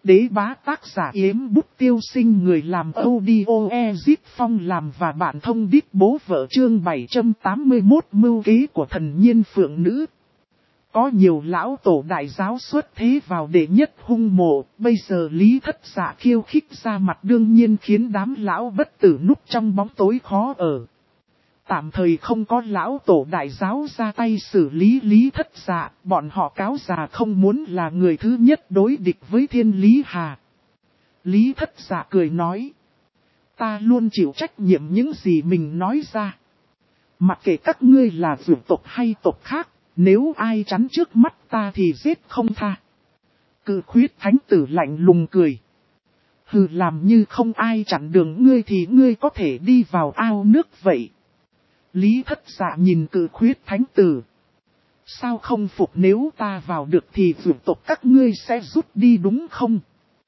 đế bá tác giả Yếm Bút Tiêu Sinh, người làm audio Ezip Phong làm và bạn thông đít bố vợ, chương 781 mưu kế của thần nhiên phượng nữ. Có nhiều lão tổ đại giáo xuất thế vào đệ nhất hung mộ, bây giờ Lý Thất Dạ khiêu khích ra mặt đương nhiên khiến đám lão bất tử núp trong bóng tối khó ở. Tạm thời không có lão tổ đại giáo ra tay xử lý Lý Thất Dạ, bọn họ cáo già không muốn là người thứ nhất đối địch với Thiên Lý Hà. Lý Thất Dạ cười nói, ta luôn chịu trách nhiệm những gì mình nói ra. Mặc kệ các ngươi là dược tộc hay tộc khác, nếu ai chắn trước mắt ta thì giết không tha. Cự khuyết thánh tử lạnh lùng cười. Hừ, làm như không ai chặn đường ngươi thì ngươi có thể đi vào ao nước vậy. Lý Thất Dạ nhìn cự khuyết thánh tử. Sao không phục, nếu ta vào được thì dược tộc các ngươi sẽ rút đi đúng không?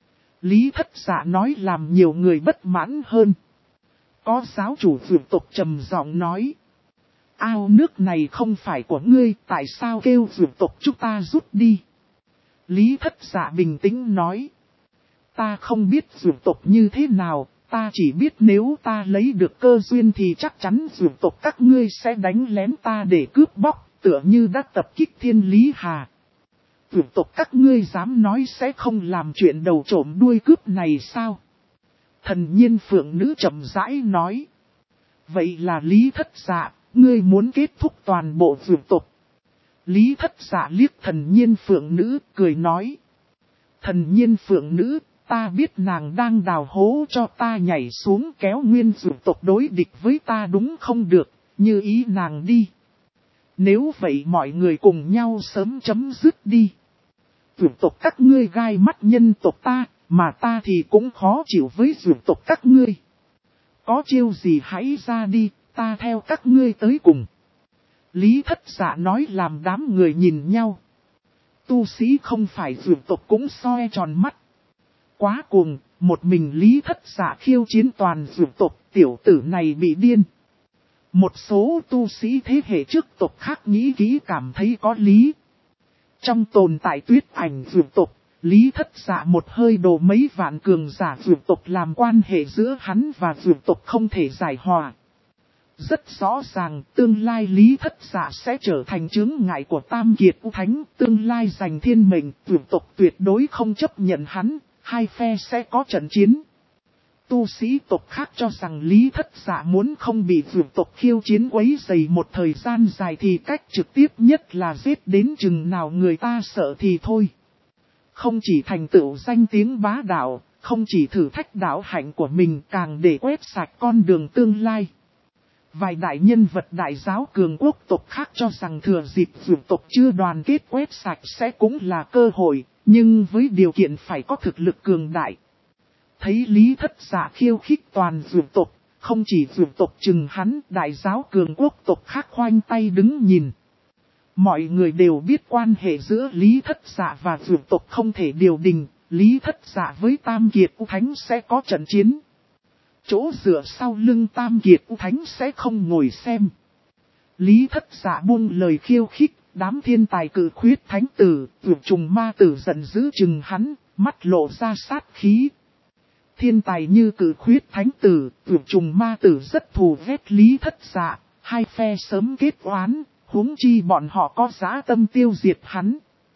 Lý Thất Dạ nói làm nhiều người bất mãn hơn. Có giáo chủ dược tộc trầm giọng nói. Ao nước này không phải của ngươi, tại sao kêu dược tộc chúng ta rút đi? Lý Thất Dạ bình tĩnh nói. Ta không biết dược tộc như thế nào, ta chỉ biết nếu ta lấy được cơ duyên thì chắc chắn dược tộc các ngươi sẽ đánh lén ta để cướp bóc, tựa như đã tập kích Thiên Lý Hà. Dược tộc các ngươi dám nói sẽ không làm chuyện đầu trộm đuôi cướp này sao? Thần nhiên phượng nữ chậm rãi nói. Vậy là Lý Thất Dạ, ngươi muốn kết thúc toàn bộ dược tộc. Lý Thất Dạ liếc thần nhiên phượng nữ, cười nói. Thần nhiên phượng nữ, ta biết nàng đang đào hố cho ta nhảy xuống kéo nguyên dược tộc đối địch với ta đúng không được, như ý nàng đi. Nếu vậy mọi người cùng nhau sớm chấm dứt đi. Dược tộc các ngươi gai mắt nhân tộc ta, mà ta thì cũng khó chịu với dược tộc các ngươi. Có chiêu gì hãy ra đi, ta theo các ngươi tới cùng. Lý Thất Dạ nói làm đám người nhìn nhau. Tu sĩ không phải dược tộc cũng soi tròn mắt. Quá cuồng, một mình Lý Thất Dạ khiêu chiến toàn dược tộc, tiểu tử này bị điên. Một số tu sĩ thế hệ trước tộc khác nghĩ kỹ cảm thấy có lý. Trong tồn tại tuyết ảnh dược tộc, Lý Thất Dạ một hơi đổ mấy vạn cường giả dược tộc làm quan hệ giữa hắn và dược tộc không thể giải hòa. Rất rõ ràng, tương lai Lý Thất Dạ sẽ trở thành chướng ngại của Tam Kiệt U Thánh, tương lai giành thiên mệnh, dược tộc tuyệt đối không chấp nhận hắn, hai phe sẽ có trận chiến. Tu sĩ tộc khác cho rằng Lý Thất Dạ muốn không bị dược tộc khiêu chiến quấy rầy một thời gian dài thì cách trực tiếp nhất là giết đến chừng nào người ta sợ thì thôi. Không chỉ thành tựu danh tiếng bá đạo, không chỉ thử thách đạo hạnh của mình, càng để quét sạch con đường tương lai. Vài đại nhân vật đại giáo cường quốc tộc khác cho rằng thừa dịp dược tộc chưa đoàn kết quét sạch sẽ cũng là cơ hội, nhưng với điều kiện phải có thực lực cường đại. Thấy Lý Thất Dạ khiêu khích toàn dược tộc, không chỉ dược tộc chừng hắn, đại giáo cường quốc tộc khác khoanh tay đứng nhìn. Mọi người đều biết quan hệ giữa Lý Thất Dạ và dược tộc không thể điều đình, Lý Thất Dạ với Tam Kiệt U Thánh sẽ có trận chiến. Chỗ dựa sau lưng Tam Kiệt U Thánh sẽ không ngồi xem. Lý Thất Dạ buông lời khiêu khích, đám thiên tài cử khuyết thánh tử, vượt trùng ma tử giận dữ chừng hắn, mắt lộ ra sát khí. Thiên tài như cử khuyết thánh tử, vượt trùng ma tử rất thù ghét Lý Thất Dạ, hai phe sớm kết oán, huống chi bọn họ có dã tâm tiêu diệt hắn.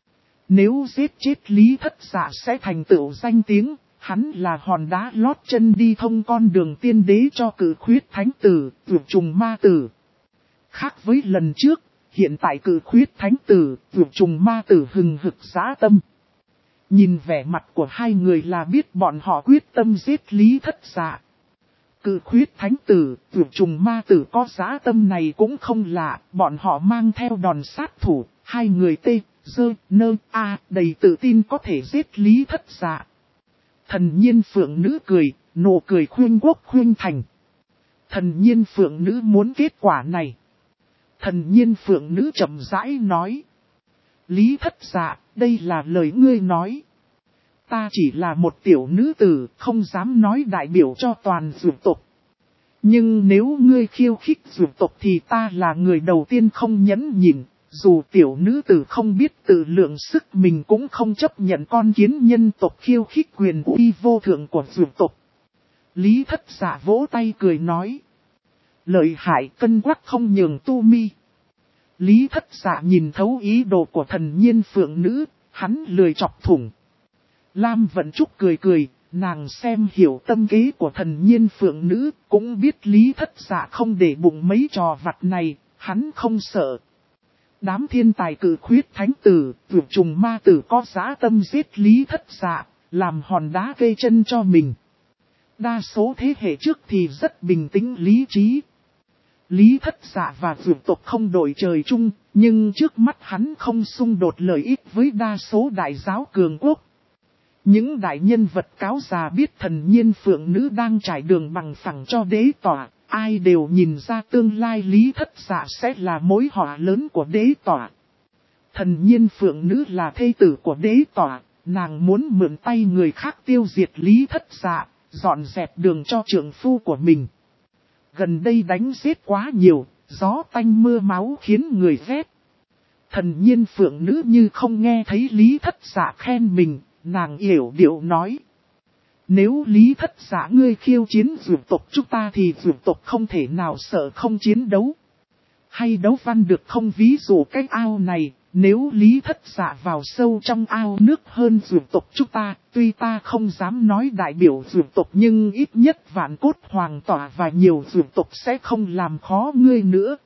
Nếu giết chết Lý Thất Dạ sẽ thành tựu danh tiếng. Hắn là hòn đá lót chân đi thông con đường tiên đế cho cử khuyết thánh tử, vượt trùng ma tử. Khác với lần trước, hiện tại cử khuyết thánh tử, vượt trùng ma tử hừng hực dã tâm. Nhìn vẻ mặt của hai người là biết bọn họ quyết tâm giết Lý Thất Dạ. Cử khuyết thánh tử, vượt trùng ma tử có dã tâm này cũng không lạ, bọn họ mang theo đòn sát thủ, hai người tê, dơ, nơ, a, đầy tự tin có thể giết Lý Thất Dạ. Thần nhiên phượng nữ cười, nụ cười khuyên quốc khuyên thành. Thần nhiên phượng nữ muốn kết quả này. Thần nhiên phượng nữ chậm rãi nói. Lý Thất Dạ, đây là lời ngươi nói. Ta chỉ là một tiểu nữ tử, không dám nói đại biểu cho toàn dược tộc. Nhưng nếu ngươi khiêu khích dược tộc thì ta là người đầu tiên không nhẫn nhịn, Dù tiểu nữ tử không biết tự lượng sức mình cũng không chấp nhận con kiến nhân tộc khiêu khích quyền uy vô thượng của dược tộc. Lý Thất Dạ vỗ tay cười nói. Lợi hại cân quắc không nhường tu mi. Lý Thất Dạ nhìn thấu ý đồ của thần nhiên phượng nữ, hắn lười chọc thủng. Lam Vận Trúc cười cười, nàng xem hiểu tâm kế của thần nhiên phượng nữ, cũng biết Lý Thất Dạ không để bụng mấy trò vặt này, hắn không sợ. Đám thiên tài cử khuyết thánh tử, vượt trùng ma tử có dã tâm giết Lý Thất Dạ, làm hòn đá gây chân cho mình. Đa số thế hệ trước thì rất bình tĩnh lý trí. Lý Thất Dạ và vượt tộc không đổi trời chung, nhưng trước mắt hắn không xung đột lợi ích với đa số đại giáo cường quốc. Những đại nhân vật cáo già biết thần nhiên phượng nữ đang trải đường bằng phẳng cho đế tỏa, ai đều nhìn ra tương lai Lý Thất Dạ sẽ là mối họa lớn của đế tỏa. Thần nhiên phượng nữ là thê tử của đế tỏa, nàng muốn mượn tay người khác tiêu diệt Lý Thất Dạ, dọn dẹp đường cho trượng phu của mình. Gần đây đánh giết quá nhiều, gió tanh mưa máu khiến người ghét. Thần nhiên phượng nữ như không nghe thấy Lý Thất Dạ khen mình, nàng yểu điệu nói. Nếu Lý Thất Dạ ngươi khiêu chiến dược tộc chúng ta thì dược tộc không thể nào sợ không chiến đấu. Hay đấu văn được không, ví dụ cái ao này, nếu Lý Thất Dạ vào sâu trong ao nước hơn dược tộc chúng ta, tuy ta không dám nói đại biểu dược tộc nhưng ít nhất Vạn Cốt Hoàng Tỏa và nhiều dược tộc sẽ không làm khó ngươi nữa.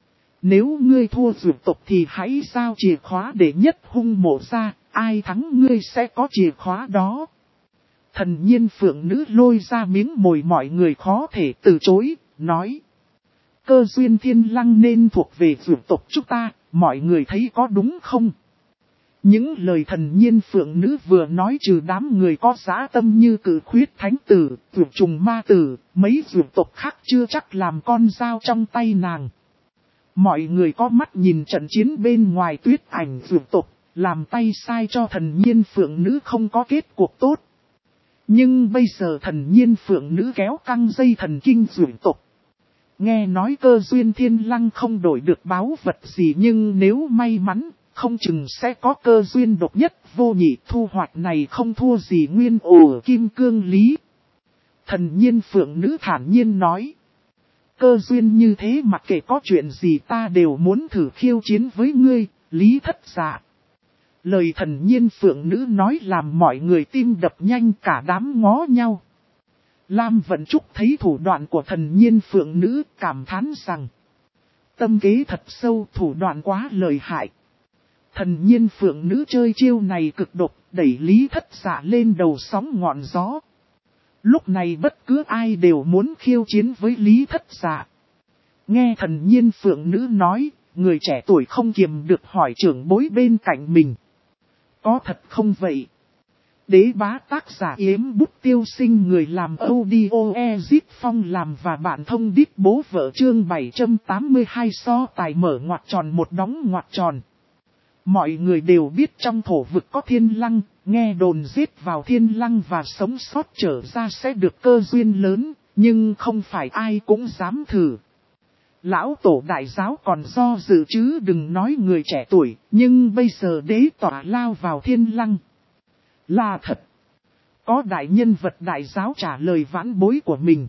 Nếu ngươi thua dược tộc thì hãy giao chìa khóa để nhất hung mộ ra, ai thắng ngươi sẽ có chìa khóa đó. Thần nhiên phượng nữ lôi ra miếng mồi mọi người khó thể từ chối, nói. Cơ duyên thiên lăng nên thuộc về dược tộc chúng ta, mọi người thấy có đúng không? Những lời thần nhiên phượng nữ vừa nói trừ đám người có dã tâm như cử khuyết thánh tử, vượt trùng ma tử, mấy dược tộc khác chưa chắc làm con dao trong tay nàng. Mọi người có mắt nhìn trận chiến bên ngoài tuyết ảnh dược tộc, làm tay sai cho thần nhiên phượng nữ không có kết cuộc tốt. Nhưng bây giờ thần nhiên phượng nữ kéo căng dây thần kinh dược tộc. Nghe nói cơ duyên thiên lăng không đổi được báu vật gì, nhưng nếu may mắn, không chừng sẽ có cơ duyên độc nhất vô nhị, thu hoạch này không thua gì nguyên ổ kim cương lý. Thần nhiên phượng nữ thản nhiên nói. Cơ duyên như thế mặc kệ có chuyện gì ta đều muốn thử khiêu chiến với ngươi, Lý Thất Dạ. Lời thần nhiên phượng nữ nói làm mọi người tim đập nhanh, cả đám ngó nhau. Lam Vận Trúc thấy thủ đoạn của thần nhiên phượng nữ, cảm thán rằng. Tâm kế thật sâu, thủ đoạn quá lợi hại. Thần nhiên phượng nữ chơi chiêu này cực độc, đẩy Lý Thất Dạ lên đầu sóng ngọn gió. Lúc này bất cứ ai đều muốn khiêu chiến với Lý Thất Dạ. Nghe thần nhiên phượng nữ nói, người trẻ tuổi không kiềm được hỏi trưởng bối bên cạnh mình. Có thật không vậy? Đế bá tác giả Yếm Bút Tiêu Sinh, người làm audio Ezip Phong làm và bạn thông đít bố vợ, chương 782 so tài mở ngoặc tròn một đóng ngoặc tròn. Mọi người đều biết trong thổ vực có thiên lăng, nghe đồn giết vào thiên lăng và sống sót trở ra sẽ được cơ duyên lớn, nhưng không phải ai cũng dám thử. Lão tổ đại giáo còn do dự chứ đừng nói người trẻ tuổi, nhưng bây giờ đế tỏa lao vào thiên lăng. Là thật. Có đại nhân vật đại giáo trả lời vãn bối của mình.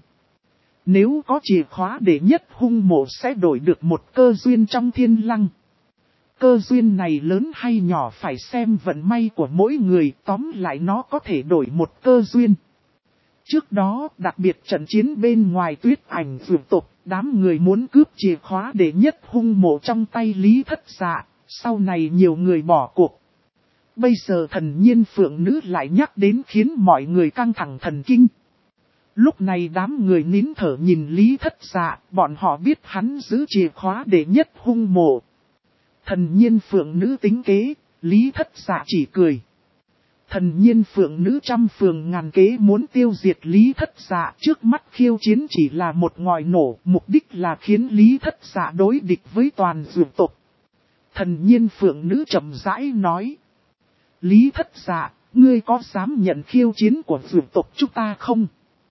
Nếu có chìa khóa để nhất hung mộ sẽ đổi được một cơ duyên trong thiên lăng. Cơ duyên này lớn hay nhỏ phải xem vận may của mỗi người, tóm lại nó có thể đổi một cơ duyên. Trước đó, đặc biệt trận chiến bên ngoài tuyết ảnh vượt tộc, đám người muốn cướp chìa khóa để nhất hung mộ trong tay Lý Thất Dạ, sau này nhiều người bỏ cuộc. Bây giờ thần nhiên phượng nữ lại nhắc đến khiến mọi người căng thẳng thần kinh. Lúc này đám người nín thở nhìn Lý Thất Dạ, bọn họ biết hắn giữ chìa khóa để nhất hung mộ. Thần nhiên phượng nữ tính kế, Lý Thất Dạ chỉ cười. Thần nhiên phượng nữ trăm phường ngàn kế muốn tiêu diệt Lý Thất Dạ, trước mắt khiêu chiến chỉ là một ngòi nổ, mục đích là khiến Lý Thất Dạ đối địch với toàn dược tộc. Thần nhiên phượng nữ chậm rãi nói. Lý Thất Dạ, ngươi có dám nhận khiêu chiến của dược tộc chúng ta không?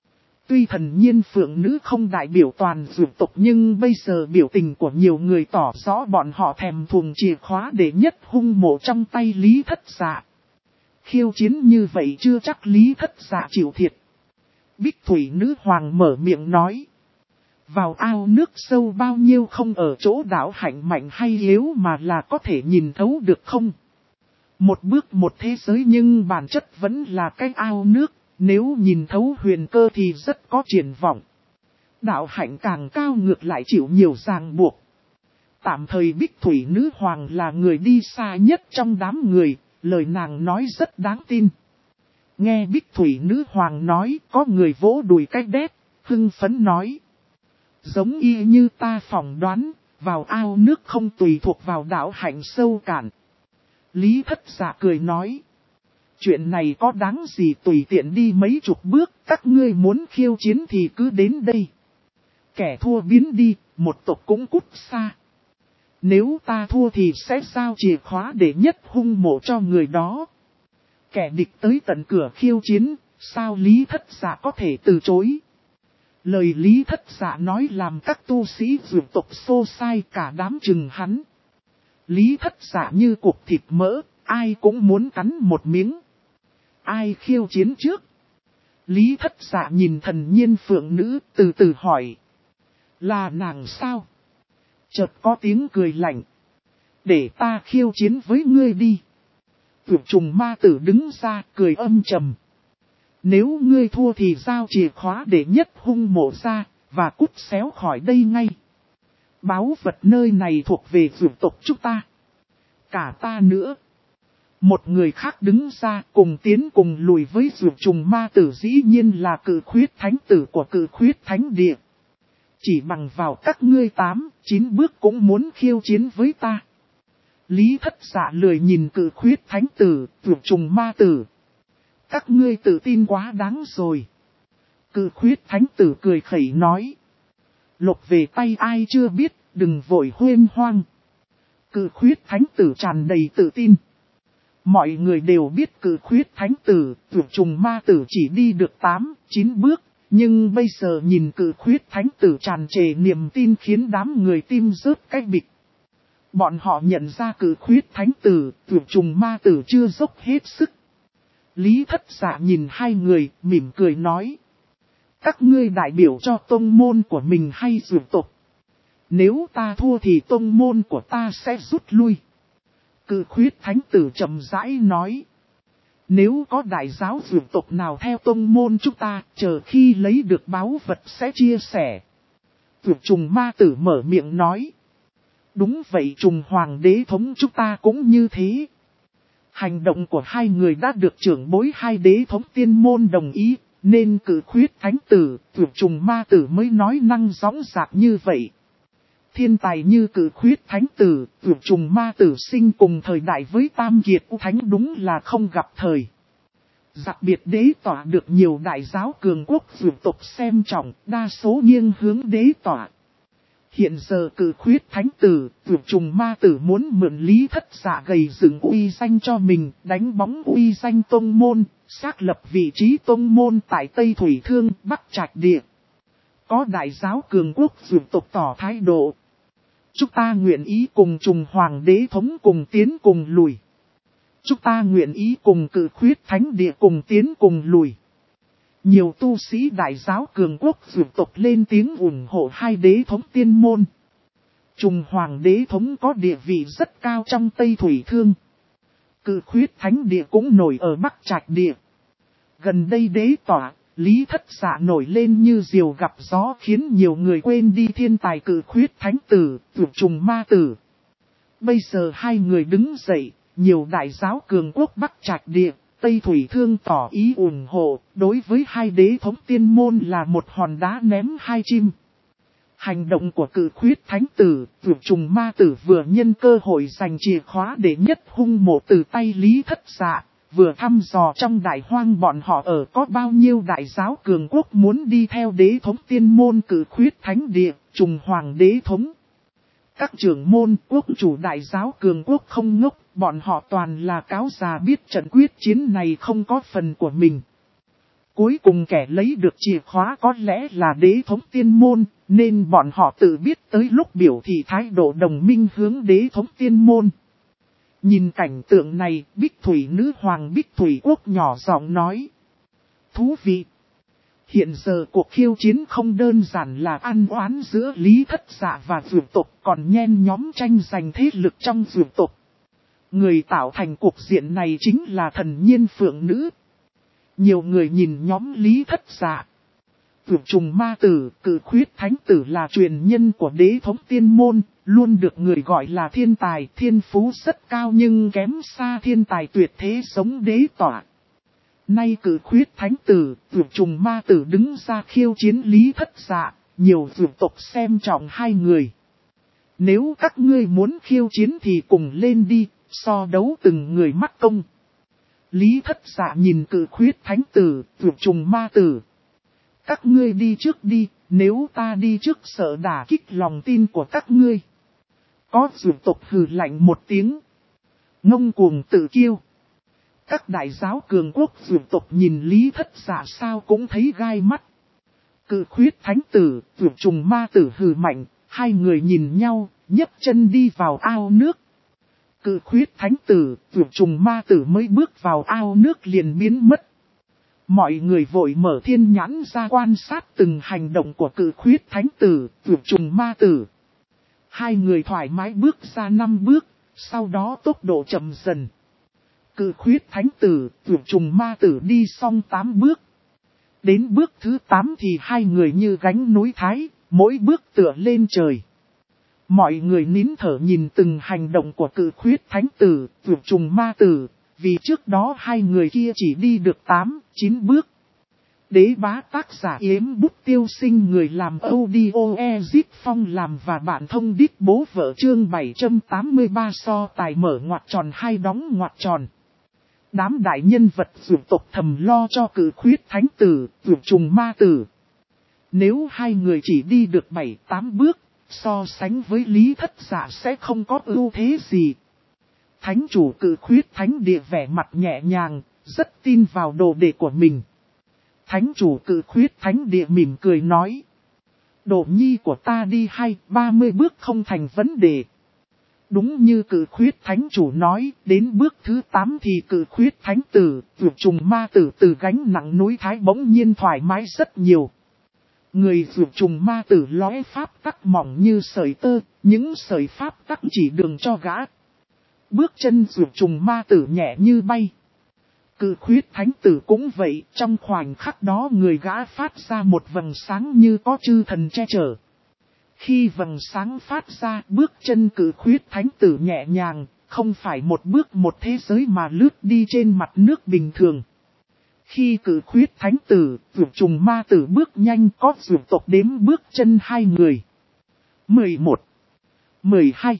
Tuy thần nhiên phượng nữ không đại biểu toàn dược tộc nhưng bây giờ biểu tình của nhiều người tỏ rõ bọn họ thèm thuồng chìa khóa để nhất hung mộ trong tay Lý Thất Dạ. Khiêu chiến như vậy chưa chắc Lý Thất Dạ chịu thiệt. Bích thủy nữ hoàng mở miệng nói. Vào ao nước sâu bao nhiêu không ở chỗ đạo hạnh mạnh hay yếu mà là có thể nhìn thấu được không? Một bước một thế giới nhưng bản chất vẫn là cái ao nước, nếu nhìn thấu huyền cơ thì rất có triển vọng. Đạo hạnh càng cao ngược lại chịu nhiều ràng buộc. Tạm thời Bích thủy nữ hoàng là người đi xa nhất trong đám người, lời nàng nói rất đáng tin. Nghe Bích thủy nữ hoàng nói có người vỗ đùi cái đét, hưng phấn nói. Giống y như ta phỏng đoán, vào ao nước không tùy thuộc vào đạo hạnh sâu cạn. Lý Thất Dạ cười nói. Chuyện này có đáng gì tùy tiện đi mấy chục bước, các ngươi muốn khiêu chiến thì cứ đến đây. Kẻ thua biến đi, một tộc cũng cút xa. Nếu ta thua thì sẽ giao chìa khóa để nhất hung mộ cho người đó. Kẻ địch tới tận cửa khiêu chiến, sao Lý Thất Dạ có thể từ chối. Lời Lý Thất Dạ nói làm các tu sĩ dược tộc xô xay cả đám chừng hắn. Lý Thất Dạ như cục thịt mỡ, ai cũng muốn cắn một miếng. Ai khiêu chiến trước? Lý Thất Dạ nhìn thần nhiên phượng nữ từ từ hỏi. Là nàng sao? Chợt có tiếng cười lạnh. Để ta khiêu chiến với ngươi đi. Tuyệt trùng ma tử đứng ra cười âm trầm. Nếu ngươi thua thì giao chìa khóa để nhất hung mộ ra, và cút xéo khỏi đây ngay. Báu vật nơi này thuộc về dược tộc chúng ta. Cả ta nữa. Một người khác đứng ra cùng tiến cùng lùi với dược trùng ma tử dĩ nhiên là cự khuyết thánh tử của cự khuyết thánh địa. Chỉ bằng vào các ngươi 8-9 bước cũng muốn khiêu chiến với ta. Lý Thất Dạ lười nhìn cự khuyết thánh tử, dược trùng ma tử. Các ngươi tự tin quá đáng rồi. Cự khuyết thánh tử cười khẩy nói. Lột về tay ai chưa biết, đừng vội huyên hoang. Cự khuyết thánh tử tràn đầy tự tin. Mọi người đều biết cự khuyết thánh tử, tuyệt trùng ma tử chỉ đi được 8-9 bước. Nhưng bây giờ nhìn cự khuyết thánh tử tràn trề niềm tin khiến đám người tim rớt cái bịch. Bọn họ nhận ra cự khuyết thánh tử, tuyệt trùng ma tử chưa dốc hết sức. Lý Thất Dạ nhìn hai người, mỉm cười nói. Các ngươi đại biểu cho tông môn của mình hay dược tộc? Nếu ta thua thì tông môn của ta sẽ rút lui. Cự khuyết thánh tử chậm rãi nói. Nếu có đại giáo dược tộc nào theo tông môn chúng ta, chờ khi lấy được báu vật sẽ chia sẻ. Tuyệt trùng ma tử mở miệng nói. Đúng vậy, trùng hoàng đế thống chúng ta cũng như thế. Hành động của hai người đã được trưởng bối hai đế thống tiên môn đồng ý, nên cự khuyết thánh tử, tuyệt trùng ma tử mới nói năng rõ ràng như vậy. Thiên tài như cự khuyết thánh tử, tuyệt trùng ma tử sinh cùng thời đại với tam kiệt u thánh đúng là không gặp thời. Đặc biệt đế tỏa được nhiều đại giáo cường quốc dược tộc xem trọng, đa số nghiêng hướng đế tỏa. Hiện giờ cự khuyết thánh tử, tuyệt trùng ma tử muốn mượn Lý Thất Dạ gầy dựng uy danh cho mình, đánh bóng uy danh tông môn, xác lập vị trí tông môn tại Tây Thủy Thương, Bắc Trạch Địa. Có đại giáo cường quốc dược tộc tỏ thái độ. Chúng ta nguyện ý cùng trùng hoàng đế thống cùng tiến cùng lùi. Chúng ta nguyện ý cùng cự khuyết thánh địa cùng tiến cùng lùi. Nhiều tu sĩ đại giáo cường quốc dược tộc lên tiếng ủng hộ hai đế thống tiên môn. Trùng hoàng đế thống có địa vị rất cao trong Tây Thủy Thương. Cự khuyết thánh địa cũng nổi ở Bắc Trạch Địa. Gần đây đế tỏa, Lý Thất Dạ nổi lên như diều gặp gió khiến nhiều người quên đi thiên tài cự khuyết thánh tử, tuyệt trùng ma tử. Bây giờ hai người đứng dậy, nhiều đại giáo cường quốc Bắc Trạch Địa, Tây Thủy Thương tỏ ý ủng hộ, đối với hai đế thống tiên môn là một hòn đá ném hai chim. Hành động của cự khuyết thánh tử, tuyệt trùng ma tử vừa nhân cơ hội giành chìa khóa để nhất hung mộ từ tay Lý Thất Dạ, vừa thăm dò trong đại hoang bọn họ ở có bao nhiêu đại giáo cường quốc muốn đi theo đế thống tiên môn cự khuyết thánh địa, trùng hoàng đế thống. Các trưởng môn quốc chủ đại giáo cường quốc không ngốc, bọn họ toàn là cáo già biết trận quyết chiến này không có phần của mình. cuối cùng kẻ lấy được chìa khóa có lẽ là đế thống tiên môn, nên bọn họ tự biết tới lúc biểu thị thái độ đồng minh hướng đế thống tiên môn. Nhìn cảnh tượng này, Bích Thủy nữ hoàng Bích Thủy Quốc nhỏ giọng nói. Thú vị! Hiện giờ cuộc khiêu chiến không đơn giản là ăn oán giữa Lý Thất Dạ và Dược tộc, còn nhen nhóm tranh giành thế lực trong Dược tộc. Người tạo thành cuộc diện này chính là thần nhiên phượng nữ. Nhiều người nhìn nhóm Lý Thất Dạ. Vượt trùng ma tử, cử khuyết thánh tử là truyền nhân của đế thống tiên môn, luôn được người gọi là thiên tài, thiên phú rất cao nhưng kém xa thiên tài tuyệt thế giống đế tỏa. Nay cử khuyết thánh tử, vượt trùng ma tử đứng ra khiêu chiến Lý Thất Dạ, nhiều vượt tộc xem trọng hai người. Nếu các ngươi muốn khiêu chiến thì cùng lên đi, so đấu từng người mắc công. Lý Thất Dạ nhìn cử khuyết thánh tử, vượt trùng ma tử. Các ngươi đi trước đi, nếu ta đi trước sợ đả kích lòng tin của các ngươi. Có vượt tộc hừ lạnh một tiếng. Ngông cuồng tự kiêu. Các đại giáo cường quốc vượt tộc nhìn Lý Thất Dạ sao cũng thấy gai mắt. Cự khuyết thánh tử, vượt trùng ma tử hừ mạnh, hai người nhìn nhau, nhấc chân đi vào ao nước. Cự khuyết thánh tử, vượt trùng ma tử mới bước vào ao nước liền biến mất. Mọi người vội mở thiên nhãn ra quan sát từng hành động của cự khuyết thánh tử, vượt trùng ma tử. Hai người thoải mái bước ra 5 bước, sau đó tốc độ chậm dần. Cự khuyết thánh tử, vượt trùng ma tử đi xong 8 bước. Đến bước thứ 8 thì hai người như gánh núi thái, mỗi bước tựa lên trời. Mọi người nín thở nhìn từng hành động của cự khuyết thánh tử, vượt trùng ma tử, vì trước đó hai người kia chỉ đi được 8, 9 bước. Đế bá tác giả Yếm Bút Tiêu Sinh, người làm audio Ezip Phong làm và bạn thông đít bố vợ chương 783 so tài mở ngoặc tròn hay đóng ngoặc tròn. Đám đại nhân vật vượt tộc thầm lo cho cự khuyết thánh tử, vượt trùng ma tử. Nếu hai người chỉ đi được 7-8 bước, so sánh với Lý Thất Dạ sẽ không có ưu thế gì. Thánh chủ cự khuyết thánh địa vẻ mặt nhẹ nhàng, rất tin vào đồ đệ của mình. Thánh chủ cự khuyết thánh địa mỉm cười nói. Đồ nhi của ta đi 20-30 bước không thành vấn đề. Đúng như cự khuyết thánh chủ nói, đến bước thứ 8 thì cự khuyết thánh tử, vượt trùng ma tử từ gánh nặng núi thái bỗng nhiên thoải mái rất nhiều. Người vượt trùng ma tử lóe pháp tắc mỏng như sợi tơ, những sợi pháp tắc chỉ đường cho gã. Bước chân vượt trùng ma tử nhẹ như bay. Cự khuyết thánh tử cũng vậy, trong khoảnh khắc đó người gã phát ra một vầng sáng như có chư thần che chở. Khi vầng sáng phát ra, bước chân cự khuyết thánh tử nhẹ nhàng, không phải một bước một thế giới mà lướt đi trên mặt nước bình thường. Khi cự khuyết thánh tử, vượt trùng ma tử bước nhanh có vượt tộc đếm bước chân hai người. 11, 12,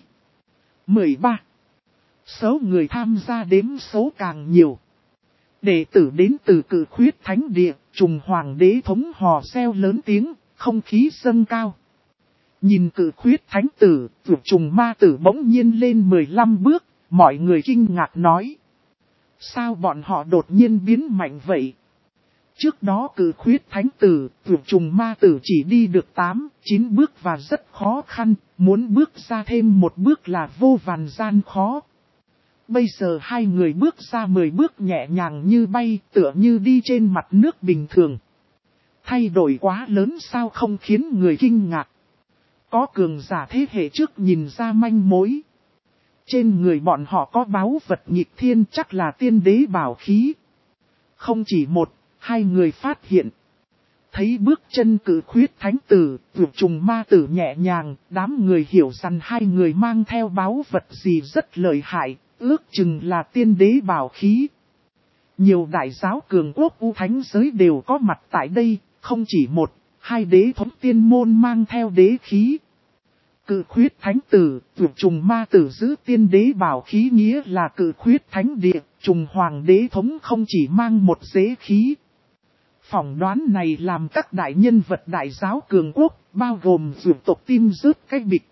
13. Số người tham gia đếm số càng nhiều. Đệ tử đến từ cự khuyết thánh địa, trùng hoàng đế thống hò reo lớn tiếng, không khí dâng cao. Nhìn cự khuyết thánh tử, vượt trùng ma tử bỗng nhiên lên 15 bước, mọi người kinh ngạc nói. Sao bọn họ đột nhiên biến mạnh vậy? Trước đó cự khuyết thánh tử, vượt trùng ma tử chỉ đi được 8, 9 bước và rất khó khăn, muốn bước ra thêm một bước là vô vàn gian khó. Bây giờ hai người bước ra 10 bước nhẹ nhàng như bay, tựa như đi trên mặt nước bình thường. Thay đổi quá lớn sao không khiến người kinh ngạc. Có cường giả thế hệ trước nhìn ra manh mối. Trên người bọn họ có báu vật nghịch thiên chắc là tiên đế bảo khí. Không chỉ một, hai người phát hiện. Thấy bước chân cự khuyết thánh tử, vượt trùng ma tử nhẹ nhàng, đám người hiểu rằng hai người mang theo báu vật gì rất lợi hại, ước chừng là tiên đế bảo khí. Nhiều đại giáo cường quốc U Thánh giới đều có mặt tại đây, không chỉ một, hai đế thống tiên môn mang theo đế khí. Cự khuyết thánh tử, vượt trùng ma tử giữ tiên đế bảo khí nghĩa là cự khuyết thánh địa, trùng hoàng đế thống không chỉ mang một đế khí. Phỏng đoán này làm các đại nhân vật đại giáo cường quốc, bao gồm vượt tộc tim rớt cái bịch.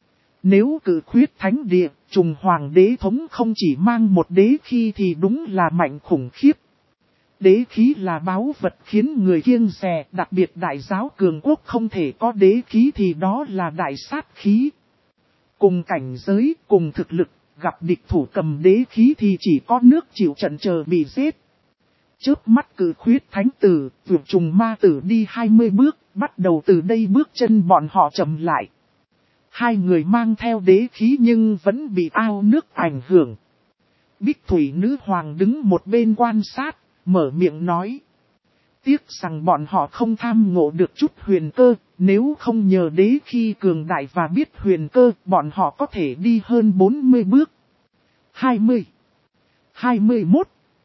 Nếu cự khuyết thánh địa, trùng hoàng đế thống không chỉ mang một đế khí thì đúng là mạnh khủng khiếp. Đế khí là báu vật khiến người kiêng dè, đặc biệt đại giáo cường quốc không thể có đế khí thì đó là đại sát khí. Cùng cảnh giới, cùng thực lực, gặp địch thủ cầm đế khí thì chỉ có nước chịu trận chờ bị giết. Chớp mắt Cự Khuyết thánh tử, vượt trùng ma tử đi 20 bước, bắt đầu từ đây bước chân bọn họ chậm lại. Hai người mang theo đế khí nhưng vẫn bị ao nước ảnh hưởng. Bích Thủy Nữ Hoàng đứng một bên quan sát, mở miệng nói. Tiếc rằng bọn họ không tham ngộ được chút huyền cơ, nếu không nhờ đế khi cường đại và biết huyền cơ, bọn họ có thể đi hơn 40 bước. 20, 21,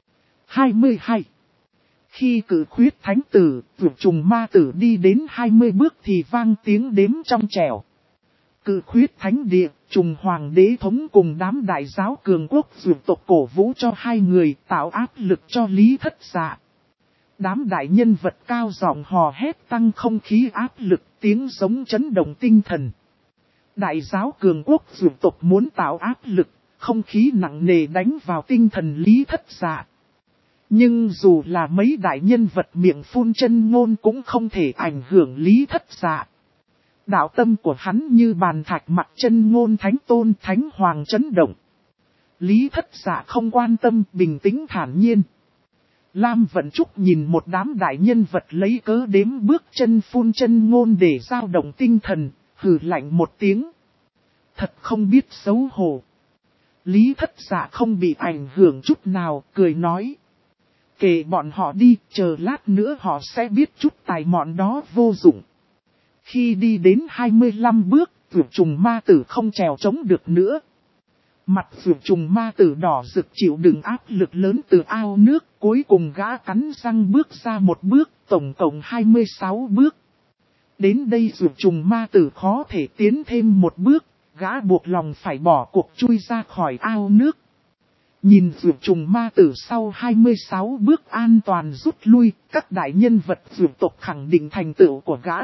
22. Khi Cự Khuyết thánh tử, vượt trùng ma tử đi đến 20 bước thì vang tiếng đếm trong trẻo. Cự Khuyết thánh địa, trùng hoàng đế thống cùng đám đại giáo cường quốc vượt tộc cổ vũ cho hai người, tạo áp lực cho Lý Thất Dạ. Đám đại nhân vật cao giọng hò hét tăng không khí áp lực, tiếng giống chấn động tinh thần. Đại giáo cường quốc vượt tộc muốn tạo áp lực, không khí nặng nề đánh vào tinh thần Lý Thất Dạ. Nhưng dù là mấy đại nhân vật miệng phun chân ngôn cũng không thể ảnh hưởng Lý Thất Dạ. Đạo tâm của hắn như bàn thạch mặt chân ngôn thánh tôn thánh hoàng chấn động. Lý Thất Dạ không quan tâm, bình tĩnh thản nhiên. Lam Vận Trúc nhìn một đám đại nhân vật lấy cớ đếm bước chân phun chân ngôn để dao động tinh thần, hừ lạnh một tiếng. Thật không biết xấu hổ. Lý Thất Dạ không bị ảnh hưởng chút nào, cười nói. Kể bọn họ đi, chờ lát nữa họ sẽ biết chút tài mọn đó vô dụng. Khi đi đến 25 bước, vượt trùng ma tử không trèo chống được nữa. Mặt vượt trùng ma tử đỏ rực chịu đựng áp lực lớn từ ao nước, cuối cùng gã cắn răng bước ra một bước, tổng cộng 26 bước. Đến đây vượt trùng ma tử khó thể tiến thêm một bước, gã buộc lòng phải bỏ cuộc chui ra khỏi ao nước. Nhìn vượt trùng ma tử sau 26 bước an toàn rút lui, các đại nhân vật vượt tộc khẳng định thành tựu của gã.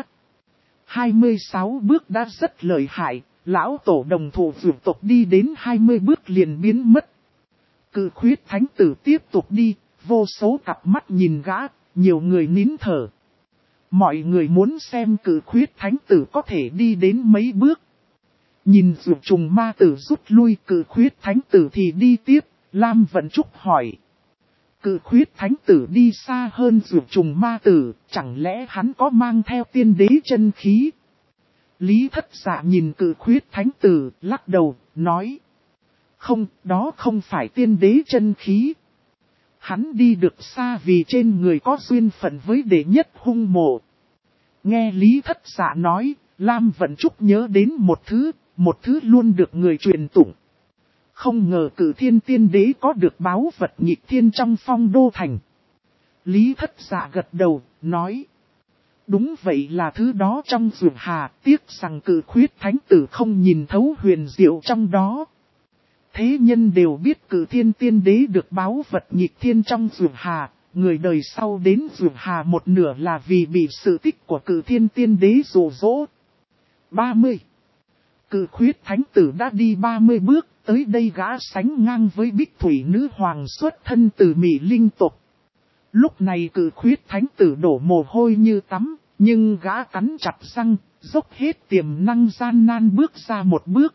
26 bước đã rất lợi hại, lão tổ đồng thủ vượt tộc đi đến 20 bước liền biến mất. Cự Khuyết thánh tử tiếp tục đi, vô số cặp mắt nhìn gã, nhiều người nín thở. Mọi người muốn xem Cự Khuyết thánh tử có thể đi đến mấy bước. Nhìn vượt trùng ma tử rút lui, Cự Khuyết thánh tử thì đi tiếp. Lam Vận Trúc hỏi. Cự Khuyết thánh tử đi xa hơn vượt trùng ma tử, chẳng lẽ hắn có mang theo tiên đế chân khí? Lý Thất Dạ nhìn Cự Khuyết thánh tử, lắc đầu, nói. Không, đó không phải tiên đế chân khí. Hắn đi được xa vì trên người có duyên phận với đệ nhất hung mộ. Nghe Lý Thất Dạ nói, Lam Vận Trúc nhớ đến một thứ luôn được người truyền tụng. Không ngờ Cử Thiên tiên đế có được báu vật nhịp thiên trong Phong Đô Thành. Lý Thất Dạ gật đầu, nói. Đúng vậy là thứ đó trong Dược Hà, tiếc rằng Cự Khuyết thánh tử không nhìn thấu huyền diệu trong đó. Thế nhân đều biết Cử Thiên tiên đế được báu vật nhịp thiên trong Dược Hà, người đời sau đến Dược Hà một nửa là vì bị sự tích của Cử Thiên tiên đế dụ dỗ. 30. Cự Khuyết thánh tử đã đi 30 bước, tới đây gã sánh ngang với Bích Thủy Nữ Hoàng xuất thân từ Mỹ Linh tộc. Lúc này Cự Khuyết thánh tử đổ mồ hôi như tắm, nhưng gã cắn chặt răng, dốc hết tiềm năng gian nan bước ra một bước.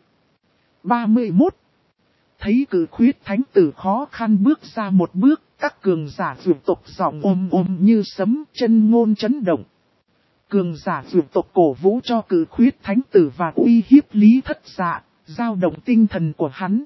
31. Thấy Cự Khuyết thánh tử khó khăn bước ra một bước, các cường giả vượt tộc giọng ôm như sấm, chân ngôn chấn động. Cường giả vượt tộc cổ vũ cho Cự Khuyết thánh tử và uy hiếp Lý Thất Dạ, dao động tinh thần của hắn.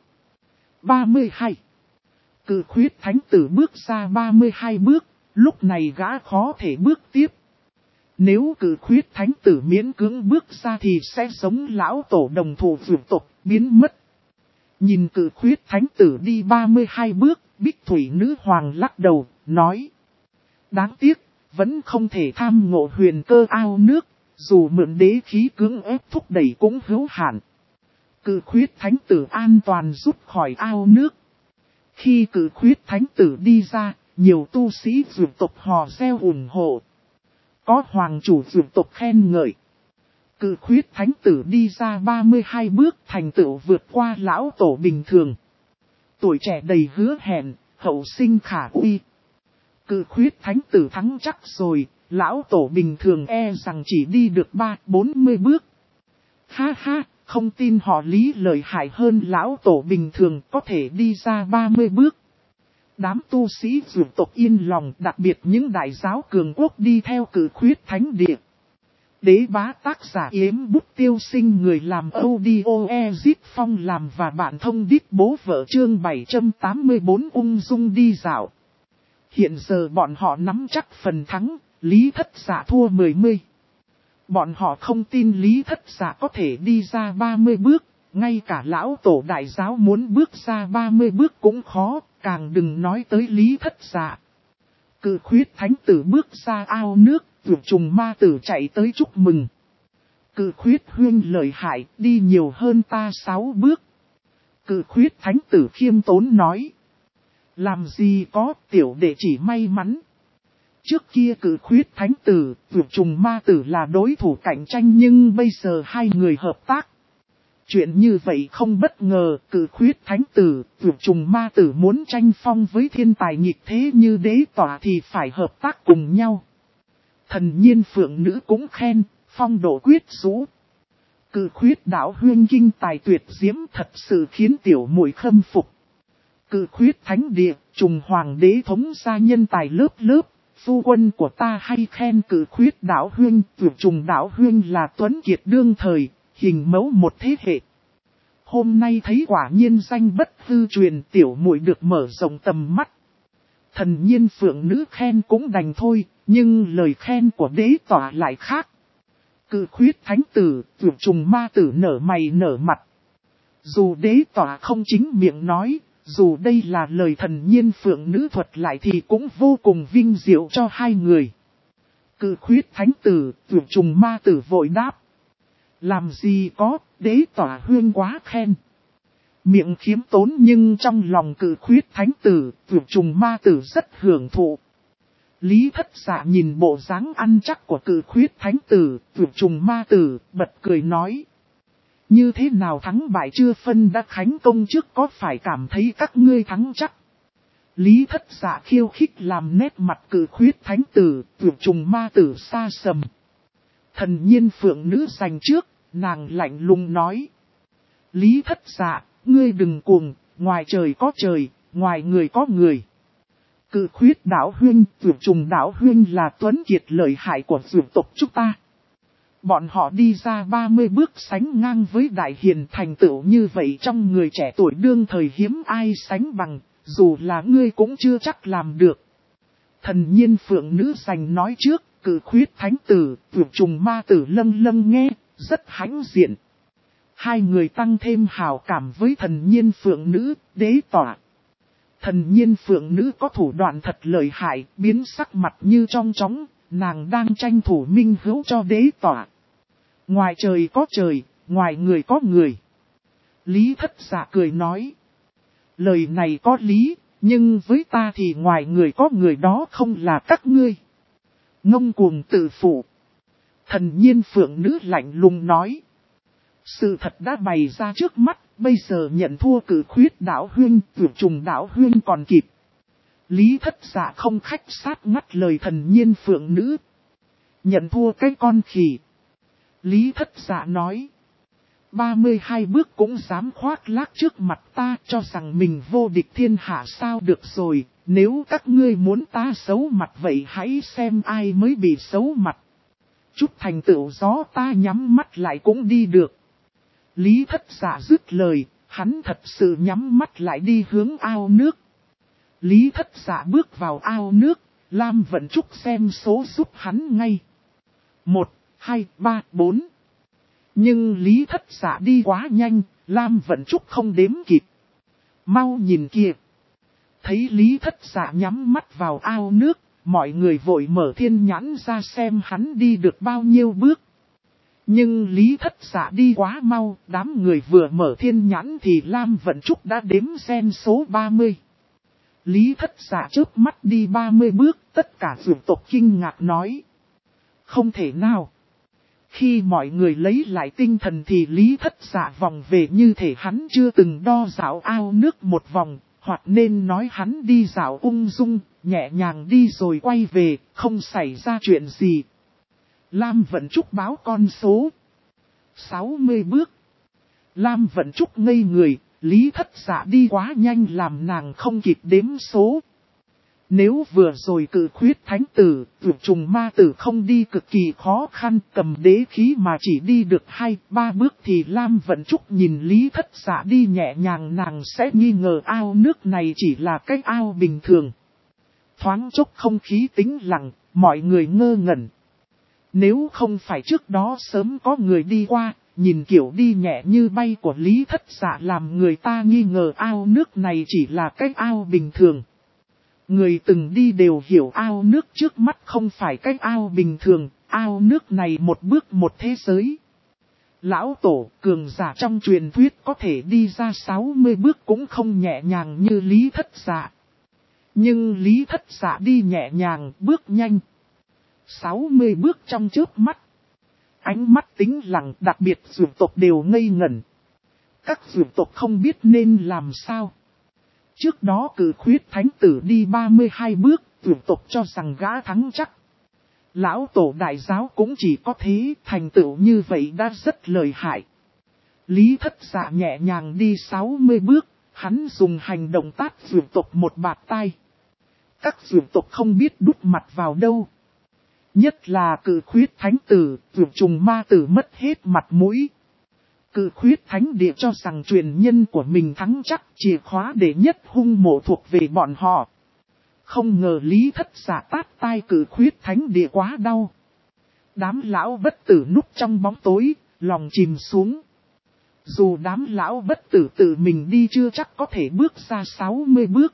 32. Cự Khuyết thánh tử bước ra 32 bước, lúc này gã khó thể bước tiếp. Nếu Cự Khuyết thánh tử miễn cưỡng bước ra thì sẽ giống lão tổ đồng thủ vượt tộc, biến mất. Nhìn Cự Khuyết thánh tử đi 32 bước, Bích Thủy Nữ Hoàng lắc đầu, nói. Đáng tiếc, vẫn không thể tham ngộ huyền cơ ao nước, dù mượn đế khí cưỡng ép thúc đẩy cũng hữu hạn. Cự Khuyết thánh tử an toàn rút khỏi ao nước. Khi Cự Khuyết thánh tử đi ra, nhiều tu sĩ vượt tộc hò reo ủng hộ. Có hoàng chủ vượt tộc khen ngợi. Cự Khuyết thánh tử đi ra 32 bước thành tựu vượt qua lão tổ bình thường. Tuổi trẻ đầy hứa hẹn, hậu sinh khả uy. Cự khuyết thánh tử thắng chắc rồi, lão tổ bình thường e rằng chỉ đi được 40 bước. Ha ha, không tin họ Lý lợi hại hơn lão tổ bình thường có thể đi ra 30 bước. Đám tu sĩ dược tộc yên lòng, đặc biệt những đại giáo cường quốc đi theo cự khuyết thánh địa. Đế bá tác giả Yếm Bút Tiêu Sinh, người làm audio Ezip Phong làm và bạn thông đít bố vợ chương 784 ung dung đi dạo. Hiện giờ bọn họ nắm chắc phần thắng, Lý Thất Dạ thua 10. Bọn họ không tin Lý Thất Dạ có thể đi ra 30 bước, ngay cả lão tổ đại giáo muốn bước ra 30 bước cũng khó, càng đừng nói tới Lý Thất Dạ. Cự khuyết thánh tử bước ra ao nước, vượt trùng ma tử chạy tới chúc mừng. Cự khuyết huynh lợi hại, đi nhiều hơn ta 6 bước. Cự khuyết thánh tử khiêm tốn nói. Làm gì có, tiểu đệ chỉ may mắn. Trước kia cự khuyết thánh tử, vượt trùng ma tử là đối thủ cạnh tranh, nhưng bây giờ hai người hợp tác. Chuyện như vậy không bất ngờ, cự khuyết thánh tử, vượt trùng ma tử muốn tranh phong với thiên tài nghịch thế như đế tỏa thì phải hợp tác cùng nhau. Thần nhiên phượng nữ cũng khen, phong độ quyết rũ. Cự khuyết đạo huyên kinh tài tuyệt diễm thật sự khiến tiểu muội khâm phục. Cự khuyết thánh địa, trùng hoàng đế thống gia nhân tài lớp lớp, phu quân của ta hay khen cự khuyết đạo huyên, vượt trùng đạo huyên là tuấn kiệt đương thời, hình mẫu một thế hệ. Hôm nay thấy quả nhiên danh bất hư truyền, tiểu muội được mở rộng tầm mắt. Thần nhiên phượng nữ khen cũng đành thôi, nhưng lời khen của đế tỏa lại khác. Cự khuyết thánh tử, vượt trùng ma tử nở mày nở mặt. Dù đế tỏa không chính miệng nói, dù đây là lời thần nhiên phượng nữ thuật lại thì cũng vô cùng vinh diệu cho hai người. Cự khuyết thánh tử, vượt trùng ma tử vội đáp. Làm gì có, đế tỏa huyên quá khen. Miệng khiếm tốn nhưng trong lòng cự khuyết thánh tử, vượt trùng ma tử rất hưởng thụ. Lý Thất Dạ nhìn bộ dáng ăn chắc của cự khuyết thánh tử, vượt trùng ma tử, bật cười nói. Như thế nào thắng bại chưa phân đã khánh công trước, có phải cảm thấy các ngươi thắng chắc? Lý Thất Dạ khiêu khích làm nét mặt cự khuyết thánh tử, vượt trùng ma tử xa sầm. Thần nhiên phượng nữ giành trước, nàng lạnh lùng nói. Lý Thất Dạ, ngươi đừng cuồng, ngoài trời có trời, ngoài người có người. Cự khuyết đạo huyên, vượt trùng đạo huyên là tuấn kiệt lợi hại của vượt tộc chúng ta. Bọn họ đi ra 30 bước sánh ngang với đại hiền, thành tựu như vậy trong người trẻ tuổi đương thời hiếm ai sánh bằng, dù là ngươi cũng chưa chắc làm được. Thần nhiên phượng nữ giành nói trước, cự khuyết thánh tử, vượt trùng ma tử lâng nghe, rất hãnh diện. Hai người tăng thêm hào cảm với thần nhiên phượng nữ, đế tỏa. Thần nhiên phượng nữ có thủ đoạn thật lợi hại, biến sắc mặt như trong chóng, nàng đang tranh thủ minh hữu cho đế tỏa. Ngoài trời có trời, ngoài người có người. Lý Thất Dạ cười nói. Lời này có lý, nhưng với ta thì ngoài người có người đó không là các ngươi. Ngông cuồng tự phụ. Thần nhiên phượng nữ lạnh lùng nói. Sự thật đã bày ra trước mắt, bây giờ nhận thua cự khuyết đạo huyên, vượt trùng đạo huyên còn kịp. Lý Thất Dạ không khách sát ngắt lời thần nhiên phượng nữ. Nhận thua cái con khỉ. Lý Thất Dạ nói. 32 bước cũng dám khoác lác trước mặt ta, cho rằng mình vô địch thiên hạ sao được rồi. Nếu các ngươi muốn ta xấu mặt vậy hãy xem ai mới bị xấu mặt. Chút thành tựu gió ta nhắm mắt lại cũng đi được. Lý Thất Dạ dứt lời, hắn thật sự nhắm mắt lại đi hướng ao nước. Lý Thất Dạ bước vào ao nước, Lam Vận Trúc xem số giúp hắn ngay. 1, 2, 3, 4. Nhưng Lý Thất Dạ đi quá nhanh, Lam Vận Trúc không đếm kịp. Mau nhìn kìa. Thấy Lý Thất Dạ nhắm mắt vào ao nước, mọi người vội mở thiên nhãn ra xem hắn đi được bao nhiêu bước. Nhưng Lý Thất Dạ đi quá mau, đám người vừa mở thiên nhãn thì Lam Vận Trúc đã đếm xem số 30. Lý Thất Dạ chớp mắt đi 30 bước, tất cả vượt tộc kinh ngạc nói. Không thể nào. Khi mọi người lấy lại tinh thần thì Lý Thất Dạ vòng về như thể hắn chưa từng đo dạo ao nước một vòng, hoặc nên nói hắn đi dạo ung dung, nhẹ nhàng đi rồi quay về, không xảy ra chuyện gì. Lam Vận Trúc báo con số 60 bước. Lam Vận Trúc ngây người, Lý Thất Dạ đi quá nhanh làm nàng không kịp đếm số. Nếu vừa rồi Cự Khuyết Thánh Tử, Vượt Trùng Ma Tử không đi cực kỳ khó khăn, cầm đế khí mà chỉ đi được 2-3 bước thì Lam Vận Trúc nhìn Lý Thất Dạ đi nhẹ nhàng, nàng sẽ nghi ngờ ao nước này chỉ là cái ao bình thường. Thoáng chốc không khí tĩnh lặng, mọi người ngơ ngẩn. Nếu không phải trước đó sớm có người đi qua, nhìn kiểu đi nhẹ như bay của Lý Thất Dạ làm người ta nghi ngờ ao nước này chỉ là cái ao bình thường. Người từng đi đều hiểu ao nước trước mắt không phải cái ao bình thường, ao nước này một bước một thế giới. Lão Tổ cường giả trong truyền thuyết có thể đi ra 60 bước cũng không nhẹ nhàng như Lý Thất Dạ. Nhưng Lý Thất Dạ đi nhẹ nhàng, bước nhanh. 60 bước trong chớp mắt. Ánh mắt tĩnh lặng, đặc biệt dược tộc đều ngây ngẩn. Các dược tộc không biết nên làm sao. Trước đó Cự Khuyết Thánh Tử đi 32 bước, dược tộc cho rằng gã thắng chắc. Lão Tổ Đại Giáo cũng chỉ có thế, thành tựu như vậy đã rất lợi hại. Lý Thất Dạ nhẹ nhàng đi 60 bước, hắn dùng hành động tát dược tộc một bạt tai. Các dược tộc không biết đút mặt vào đâu. Nhất là Cự Khuyết Thánh Tử, Vượt Trùng Ma Tử mất hết mặt mũi. Cự Khuyết Thánh Địa cho rằng truyền nhân của mình thắng chắc, chìa khóa để nhất hung mộ thuộc về bọn họ. Không ngờ Lý Thất Dạ tát tai Cự Khuyết Thánh Địa quá đau. Đám lão bất tử núp trong bóng tối, lòng chìm xuống. Dù đám lão bất tử tự mình đi chưa chắc có thể bước ra 60 bước.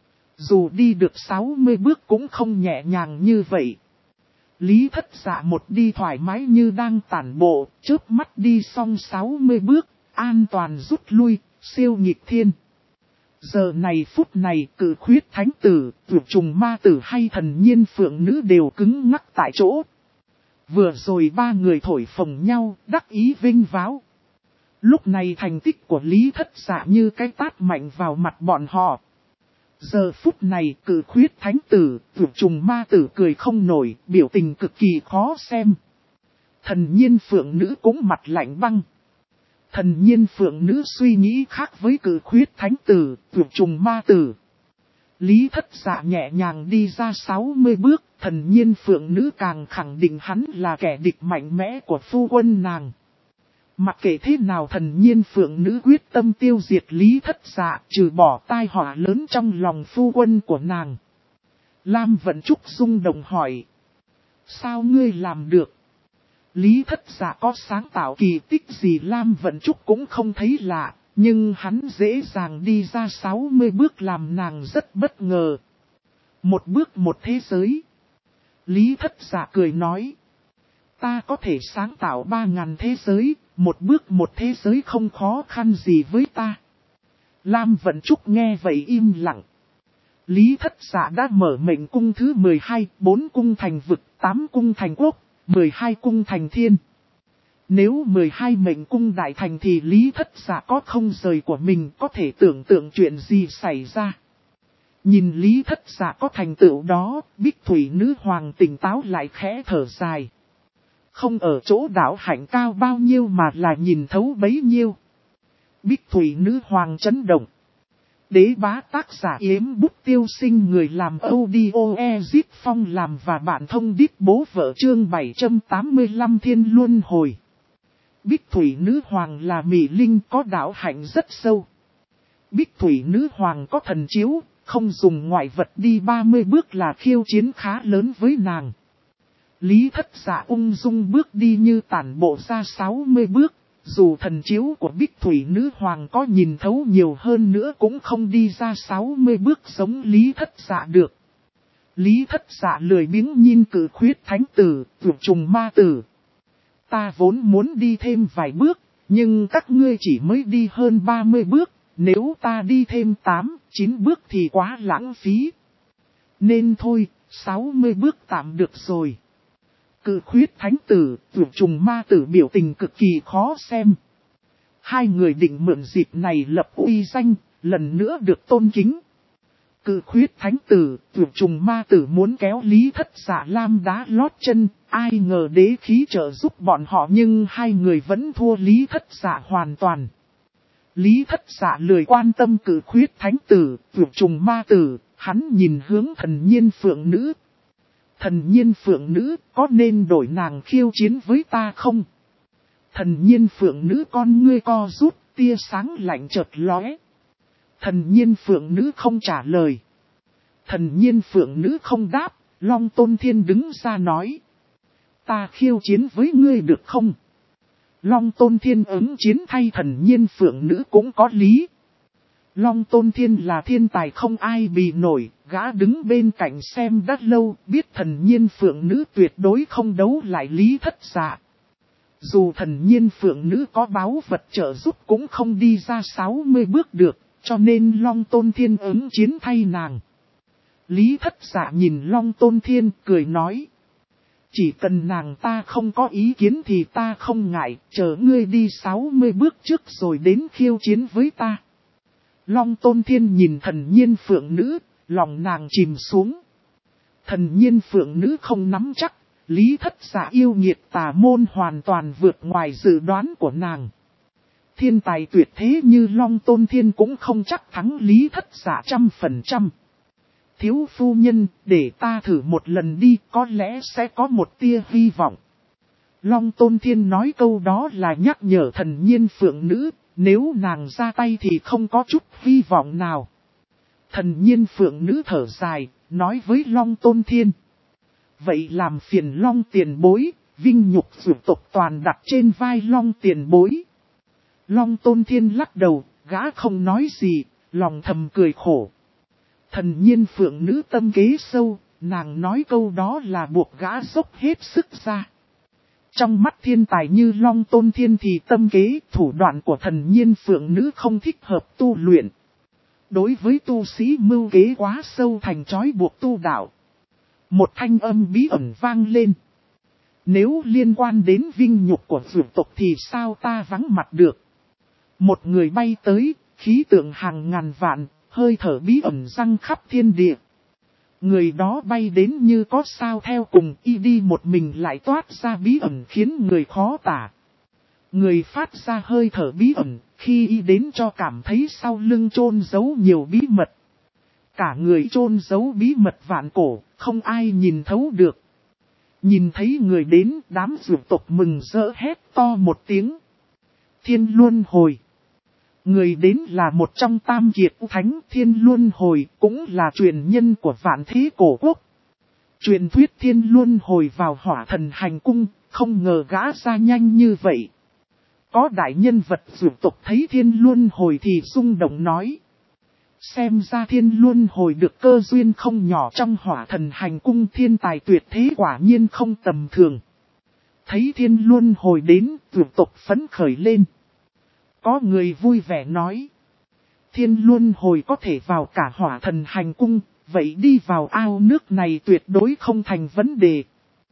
Dù đi được 60 bước cũng không nhẹ nhàng như vậy. Lý Thất Dạ một đi thoải mái như đang tản bộ, chớp mắt đi xong 60 bước, an toàn rút lui, siêu nghịch thiên. Giờ này phút này Cự Khuyết Thánh Tử, Vượt Trùng Ma Tử hay Thần Nhiên Phượng Nữ đều cứng ngắc tại chỗ. Vừa rồi ba người thổi phồng nhau, đắc ý vinh váo. Lúc này thành tích của Lý Thất Dạ như cái tát mạnh vào mặt bọn họ. Giờ phút này Cự Khuyết Thánh Tử, Vượt Trùng Ma Tử cười không nổi, biểu tình cực kỳ khó xem. Thần Nhiên Phượng Nữ cũng mặt lạnh băng. Thần Nhiên Phượng Nữ suy nghĩ khác với Cự Khuyết Thánh Tử, Vượt Trùng Ma Tử. Lý Thất Dạ nhẹ nhàng đi ra 60 bước, Thần Nhiên Phượng Nữ càng khẳng định hắn là kẻ địch mạnh mẽ của phu quân nàng. Mặc kệ thế nào Thần Nhiên Phượng Nữ quyết tâm tiêu diệt Lý Thất Dạ, trừ bỏ tai họa lớn trong lòng phu quân của nàng. Lam Vận Trúc rung động hỏi. Sao ngươi làm được? Lý Thất Dạ có sáng tạo kỳ tích gì Lam Vận Trúc cũng không thấy lạ, nhưng hắn dễ dàng đi ra 60 bước làm nàng rất bất ngờ. Một bước một thế giới. Lý Thất Dạ cười nói. Ta có thể sáng tạo 3.000 thế giới, một bước một thế giới không khó khăn gì với ta. Lam Vận Trúc nghe vậy im lặng. Lý Thất Dạ đã mở mệnh cung thứ 12, 4 cung thành vực, 8 cung thành quốc, 12 cung thành thiên. Nếu 12 mệnh cung đại thành thì Lý Thất Dạ có không rời của mình có thể tưởng tượng chuyện gì xảy ra. Nhìn Lý Thất Dạ có thành tựu đó, Bích Thủy Nữ Hoàng tỉnh táo lại khẽ thở dài. Không ở chỗ đạo hạnh cao bao nhiêu mà là nhìn thấu bấy nhiêu. Bích Thủy Nữ Hoàng chấn động. Đế bá tác giả Yếm Bút Tiêu Sinh người làm audio Ezip Phong làm và bạn thông điệp bố vợ chương 785 Thiên Luân Hồi. Bích Thủy Nữ Hoàng là mỹ linh có đạo hạnh rất sâu. Bích Thủy Nữ Hoàng có thần chiếu, không dùng ngoại vật đi 30 bước là khiêu chiến khá lớn với nàng. Lý Thất Dạ ung dung bước đi như tản bộ ra 60 bước, dù thần chiếu của Bích Thủy Nữ Hoàng có nhìn thấu nhiều hơn nữa cũng không đi ra 60 bước giống Lý Thất Dạ được. Lý Thất Dạ lười biếng nhìn Cự Khuyết Thánh Tử, Vượt Trùng Ma Tử. Ta vốn muốn đi thêm vài bước, nhưng các ngươi chỉ mới đi hơn 30 bước, nếu ta đi thêm 8-9 bước thì quá lãng phí. Nên thôi, 60 bước tạm được rồi. Cự Khuyết Thánh Tử, Vượt Trùng Ma Tử biểu tình cực kỳ khó xem. Hai người định mượn dịp này lập uy danh, lần nữa được tôn kính. Cự khuyết thánh tử, tuyệt trùng ma tử muốn kéo Lý Thất Dạ lam đá lót chân, ai ngờ đế khí trợ giúp bọn họ nhưng hai người vẫn thua Lý Thất Dạ hoàn toàn. Lý Thất Dạ lười quan tâm cự khuyết thánh tử, tuyệt trùng ma tử, hắn nhìn hướng thần nhiên phượng nữ. Thần nhiên phượng nữ, có nên đổi nàng khiêu chiến với ta không? Thần nhiên phượng nữ con ngươi co rút, tia sáng lạnh chợt lóe. Thần nhiên phượng nữ không trả lời. Thần nhiên phượng nữ không đáp, Long Tôn Thiên đứng ra nói. Ta khiêu chiến với ngươi được không? Long Tôn Thiên ứng chiến thay thần nhiên phượng nữ cũng có lý. Long Tôn Thiên là thiên tài không ai bì nổi, gã đứng bên cạnh xem đã lâu, biết thần nhiên phượng nữ tuyệt đối không đấu lại Lý Thất Dạ. Dù thần nhiên phượng nữ có báu vật trợ giúp cũng không đi ra 60 bước được, cho nên Long Tôn Thiên ứng chiến thay nàng. Lý Thất Dạ nhìn Long Tôn Thiên cười nói. Chỉ cần nàng ta không có ý kiến thì ta không ngại, chờ ngươi đi 60 bước trước rồi đến khiêu chiến với ta. Long Tôn Thiên nhìn thần nhiên phượng nữ, lòng nàng chìm xuống. Thần nhiên phượng nữ không nắm chắc, Lý Thất Dạ yêu nghiệt tà môn hoàn toàn vượt ngoài dự đoán của nàng. Thiên tài tuyệt thế như Long Tôn Thiên cũng không chắc thắng Lý Thất Dạ 100%. Thiếu phu nhân, để ta thử một lần đi, có lẽ sẽ có một tia hy vọng. Long Tôn Thiên nói câu đó là nhắc nhở thần nhiên phượng nữ, nếu nàng ra tay thì không có chút hy vọng nào. Thần nhiên phượng nữ thở dài, nói với Long Tôn Thiên. Vậy làm phiền Long tiền bối, vinh nhục dụ tộc toàn đặt trên vai Long tiền bối. Long Tôn Thiên lắc đầu, gã không nói gì, lòng thầm cười khổ. Thần nhiên phượng nữ tâm kế sâu, nàng nói câu đó là buộc gã dốc hết sức ra. Trong mắt thiên tài như Long Tôn Thiên thì tâm kế, thủ đoạn của thần nhiên phượng nữ không thích hợp tu luyện. Đối với tu sĩ mưu kế quá sâu thành trói buộc tu đạo. Một thanh âm bí ẩn vang lên. Nếu liên quan đến vinh nhục của dụ tộc thì sao ta vắng mặt được. Một người bay tới, khí tượng hàng ngàn vạn, hơi thở bí ẩn răng khắp thiên địa. Người đó bay đến như có sao theo cùng, y đi một mình lại toát ra bí ẩn khiến người khó tả. Người phát ra hơi thở bí ẩn, khi y đến cho cảm thấy sau lưng chôn giấu nhiều bí mật. Cả người chôn giấu bí mật vạn cổ, không ai nhìn thấu được. Nhìn thấy người đến, đám dụ tộc mừng rỡ hét to một tiếng. Thiên Luân Hồi. Người đến là một trong tam kiệt thánh Thiên Luân Hồi, cũng là truyền nhân của vạn thế cổ quốc. Truyền thuyết Thiên Luân Hồi vào hỏa thần hành cung, không ngờ gã ra nhanh như vậy. Có đại nhân vật dụ tộc thấy Thiên Luân Hồi thì rung động nói. Xem ra Thiên Luân Hồi được cơ duyên không nhỏ trong hỏa thần hành cung, thiên tài tuyệt thế quả nhiên không tầm thường. Thấy Thiên Luân Hồi đến, dụ tộc phấn khởi lên. Có người vui vẻ nói. Thiên Luân Hồi có thể vào cả hỏa thần hành cung, vậy đi vào ao nước này tuyệt đối không thành vấn đề.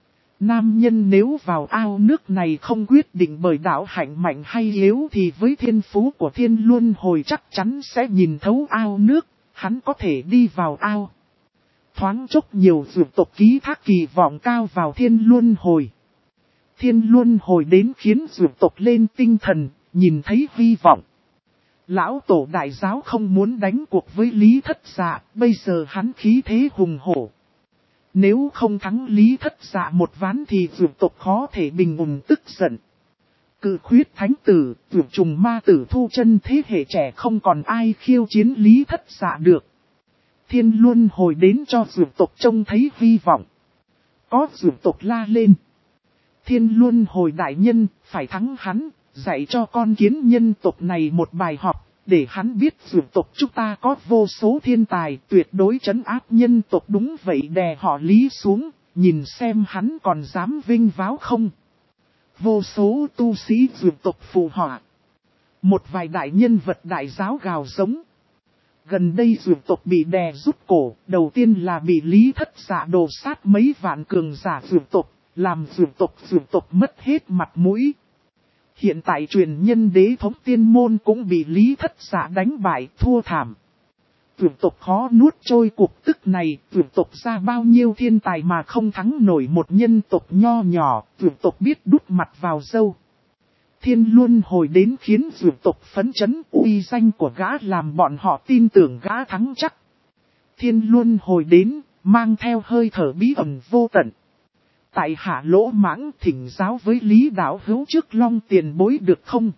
Nam nhân nếu vào ao nước này không quyết định bởi đạo hạnh mạnh hay yếu thì với thiên phú của Thiên Luân Hồi chắc chắn sẽ nhìn thấu ao nước, hắn có thể đi vào ao. Thoáng chốc nhiều dụ tộc ký thác kỳ vọng cao vào Thiên Luân Hồi. Thiên Luân Hồi đến khiến dụ tộc lên tinh thần, nhìn thấy hy vọng. Lão tổ đại giáo không muốn đánh cuộc với Lý Thất Dạ, bây giờ hắn khí thế hùng hổ. Nếu không thắng Lý Thất Dạ một ván thì dụ tộc khó thể bình ổn tức giận. Cự khuyết thánh tử, tuyệt trùng ma tử thu chân thế hệ trẻ không còn ai khiêu chiến Lý Thất Dạ được. Thiên Luân Hồi đến cho dụ tộc trông thấy hy vọng. Có dụ tộc la lên. Thiên Luân Hồi đại nhân, phải thắng hắn, dạy cho con kiến nhân tộc này một bài học. Để hắn biết dụ tộc chúng ta có vô số thiên tài tuyệt đối trấn áp nhân tộc đúng vậy, đè họ Lý xuống, nhìn xem hắn còn dám vinh váo không. Vô số tu sĩ dụ tộc phù họa. Một vài đại nhân vật đại giáo gào giống. Gần đây dụ tộc bị đè rút cổ, đầu tiên là bị Lý Thất Dạ đồ sát mấy vạn cường giả dụ tộc, làm dụ tộc mất hết mặt mũi. Hiện tại truyền nhân đế thống tiên môn cũng bị Lý Thất Dạ đánh bại thua thảm. tuyển tộc khó nuốt trôi cuộc tức này, tuyển tộc ra bao nhiêu thiên tài mà không thắng nổi một nhân tộc nho nhỏ, tuyển tộc biết đút mặt vào dâu. Thiên luân hồi đến khiến tuyển tộc phấn chấn, uy danh của gã làm bọn họ tin tưởng gã thắng chắc. Thiên luân hồi đến, mang theo hơi thở bí ẩn vô tận. Tại hạ lỗ mãng thỉnh giáo với Lý Đạo Hữu trước Long tiền bối được không?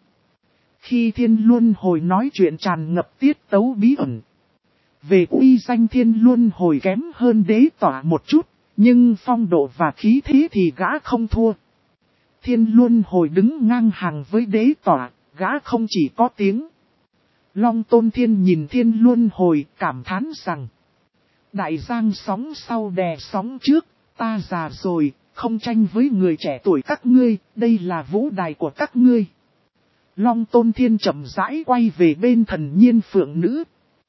Khi thiên luân hồi nói chuyện tràn ngập tiết tấu bí ẩn. Về uy danh thiên luân hồi kém hơn đế tỏa một chút, nhưng phong độ và khí thế thì gã không thua. Thiên luân hồi đứng ngang hàng với đế tỏa, gã không chỉ có tiếng. Long Tôn Thiên nhìn thiên luân hồi cảm thán rằng. Đại giang sóng sau đè sóng trước, ta già rồi, không tranh với người trẻ tuổi các ngươi, đây là vũ đài của các ngươi. Long Tôn Thiên chậm rãi quay về bên thần nhiên phượng nữ.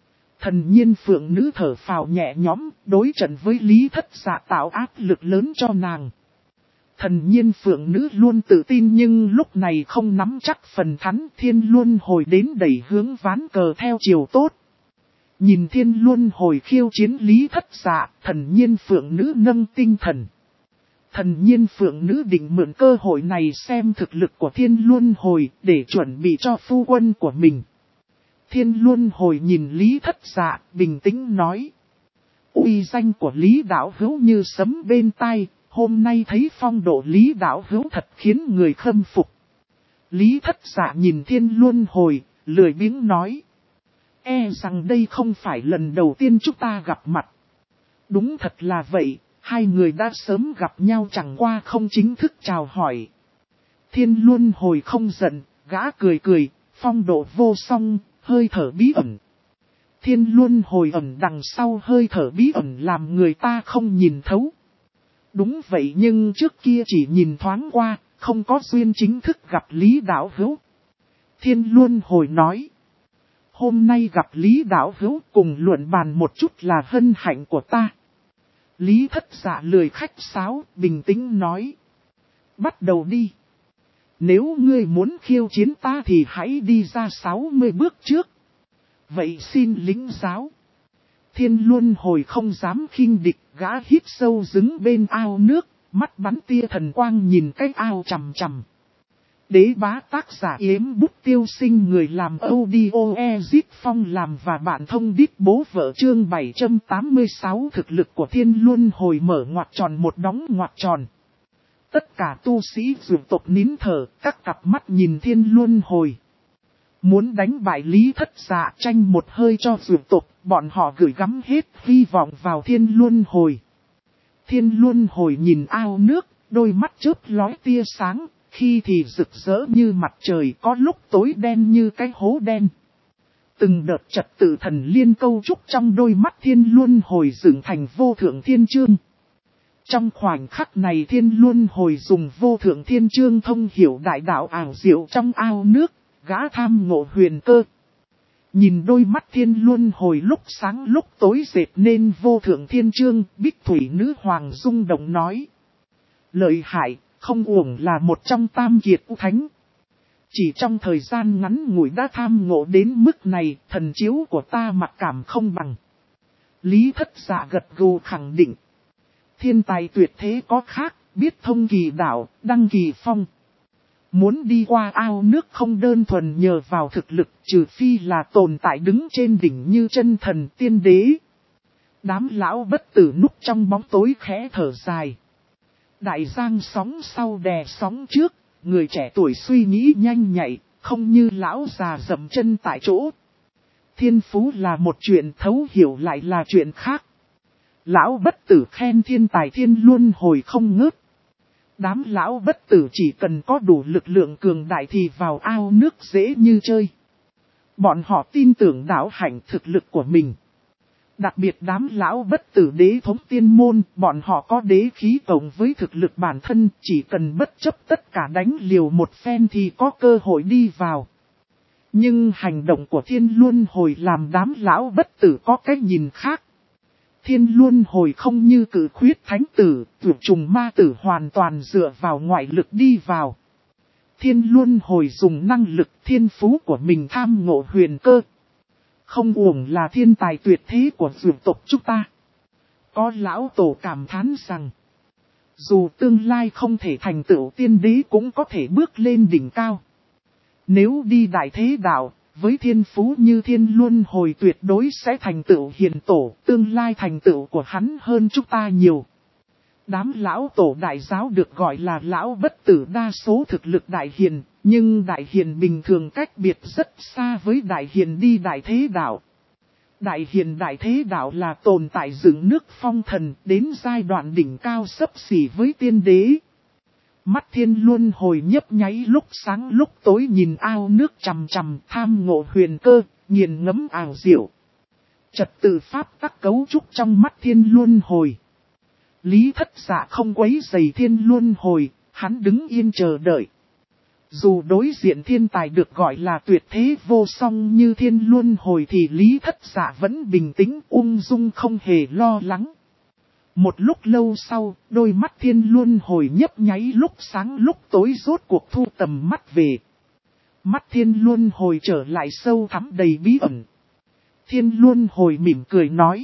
Thần nhiên phượng nữ thở phào nhẹ nhõm, đối trận với Lý Thất Dạ tạo áp lực lớn cho nàng. Thần nhiên phượng nữ luôn tự tin nhưng lúc này không nắm chắc phần thắng, thiên luân hồi đến đẩy hướng ván cờ theo chiều tốt. Nhìn thiên luân hồi khiêu chiến Lý Thất Dạ, thần nhiên phượng nữ nâng tinh thần. Thần nhiên phượng nữ định mượn cơ hội này xem thực lực của thiên luân hồi để chuẩn bị cho phu quân của mình. Thiên luân hồi nhìn Lý Thất Dạ, bình tĩnh nói. Uy danh của Lý Đạo Hữu như sấm bên tai, hôm nay thấy phong độ Lý Đạo Hữu thật khiến người khâm phục. Lý Thất Dạ nhìn thiên luân hồi, lười biếng nói. E rằng đây không phải lần đầu tiên chúng ta gặp mặt. Đúng thật là vậy, hai người đã sớm gặp nhau chẳng qua không chính thức chào hỏi. Thiên luân hồi không giận, gã cười cười, phong độ vô song, hơi thở bí ẩn. Thiên luân hồi ẩn đằng sau hơi thở bí ẩn làm người ta không nhìn thấu. Đúng vậy nhưng trước kia chỉ nhìn thoáng qua, không có duyên chính thức gặp Lý Đạo Hữu. Thiên luân hồi nói. Hôm nay gặp Lý Đạo Hữu cùng luận bàn một chút là hân hạnh của ta. Lý Thất Dạ lười khách sáo, bình tĩnh nói. Bắt đầu đi. Nếu ngươi muốn khiêu chiến ta thì hãy đi ra 60 bước trước. Vậy xin lĩnh giáo. Thiên luân hồi không dám khinh địch, gã hít sâu đứng bên ao nước, mắt bắn tia thần quang nhìn cái ao chằm chằm. Đế bá tác giả Yếm Bút Tiêu Sinh, người làm audio Ezip Phong làm và bạn thông đít bố vợ, chương 786. Thực lực của thiên luân hồi mở ngoặc tròn một đóng ngoặc tròn. Tất cả tu sĩ dược tộc nín thở, các cặp mắt nhìn thiên luân hồi. Muốn đánh bại Lý Thất Dạ, tranh một hơi cho dược tộc, bọn họ gửi gắm hết hy vọng vào thiên luân hồi. Thiên luân hồi nhìn ao nước, đôi mắt chớp lóe tia sáng. Khi thì rực rỡ như mặt trời, có lúc tối đen như cái hố đen. Từng đợt trật tự thần liên câu trúc trong đôi mắt thiên luân hồi dựng thành vô thượng thiên chương. Trong khoảnh khắc này thiên luân hồi dùng vô thượng thiên chương thông hiểu đại đạo ảo diệu trong ao nước, gã tham ngộ huyền cơ. Nhìn đôi mắt thiên luân hồi lúc sáng lúc tối dệt nên vô thượng thiên chương, Bích Thủy Nữ Hoàng rung động nói. Lợi hại. Không uổng là một trong tam kiệt u thánh. Chỉ trong thời gian ngắn ngủi đã tham ngộ đến mức này, thần chiếu của ta mặc cảm không bằng. Lý Thất Dạ gật gù khẳng định. Thiên tài tuyệt thế có khác, biết thông kỳ đạo, đăng kỳ phong. Muốn đi qua ao nước không đơn thuần nhờ vào thực lực, trừ phi là tồn tại đứng trên đỉnh như chân thần tiên đế. Đám lão bất tử núp trong bóng tối khẽ thở dài. Đại giang sóng sau đè sóng trước, người trẻ tuổi suy nghĩ nhanh nhạy, không như lão già dậm chân tại chỗ. Thiên phú là một chuyện, thấu hiểu lại là chuyện khác. Lão bất tử khen thiên tài thiên luân hồi không ngớt. Đám lão bất tử chỉ cần có đủ lực lượng cường đại thì vào ao nước dễ như chơi. Bọn họ tin tưởng đạo hạnh thực lực của mình. Đặc biệt đám lão bất tử đế thống tiên môn, bọn họ có đế khí cộng với thực lực bản thân, chỉ cần bất chấp tất cả đánh liều một phen thì có cơ hội đi vào. Nhưng hành động của thiên luân hồi làm đám lão bất tử có cái nhìn khác. Thiên luân hồi không như cử khuyết thánh tử, tuyệt trùng ma tử hoàn toàn dựa vào ngoại lực đi vào. Thiên luân hồi dùng năng lực thiên phú của mình tham ngộ huyền cơ. Không uổng là thiên tài tuyệt thế của dược tộc chúng ta. Có lão tổ cảm thán rằng, dù tương lai không thể thành tựu tiên đế cũng có thể bước lên đỉnh cao. Nếu đi đại thế đạo, với thiên phú như thiên luân hồi tuyệt đối sẽ thành tựu hiền tổ, tương lai thành tựu của hắn hơn chúng ta nhiều. Đám lão tổ đại giáo được gọi là lão bất tử, đa số thực lực đại hiền, nhưng đại hiền bình thường cách biệt rất xa với đại hiền đi đại thế đạo. Đại hiền đại thế đạo là tồn tại dựng nước phong thần, đến giai đoạn đỉnh cao xấp xỉ với tiên đế. Mắt thiên luân hồi nhấp nháy lúc sáng lúc tối nhìn ao nước chằm chằm, tham ngộ huyền cơ, nghiền ngẫm ảo diệu. Trật tự pháp tắc cấu trúc trong mắt thiên luân hồi. Lý Thất Dạ không quấy rầy thiên luân hồi, hắn đứng yên chờ đợi. Dù đối diện thiên tài được gọi là tuyệt thế vô song như thiên luân hồi thì Lý Thất Dạ vẫn bình tĩnh ung dung không hề lo lắng. Một lúc lâu sau, đôi mắt thiên luân hồi nhấp nháy lúc sáng lúc tối rốt cuộc thu tầm mắt về. Mắt thiên luân hồi trở lại sâu thẳm đầy bí ẩn. Thiên luân hồi mỉm cười nói.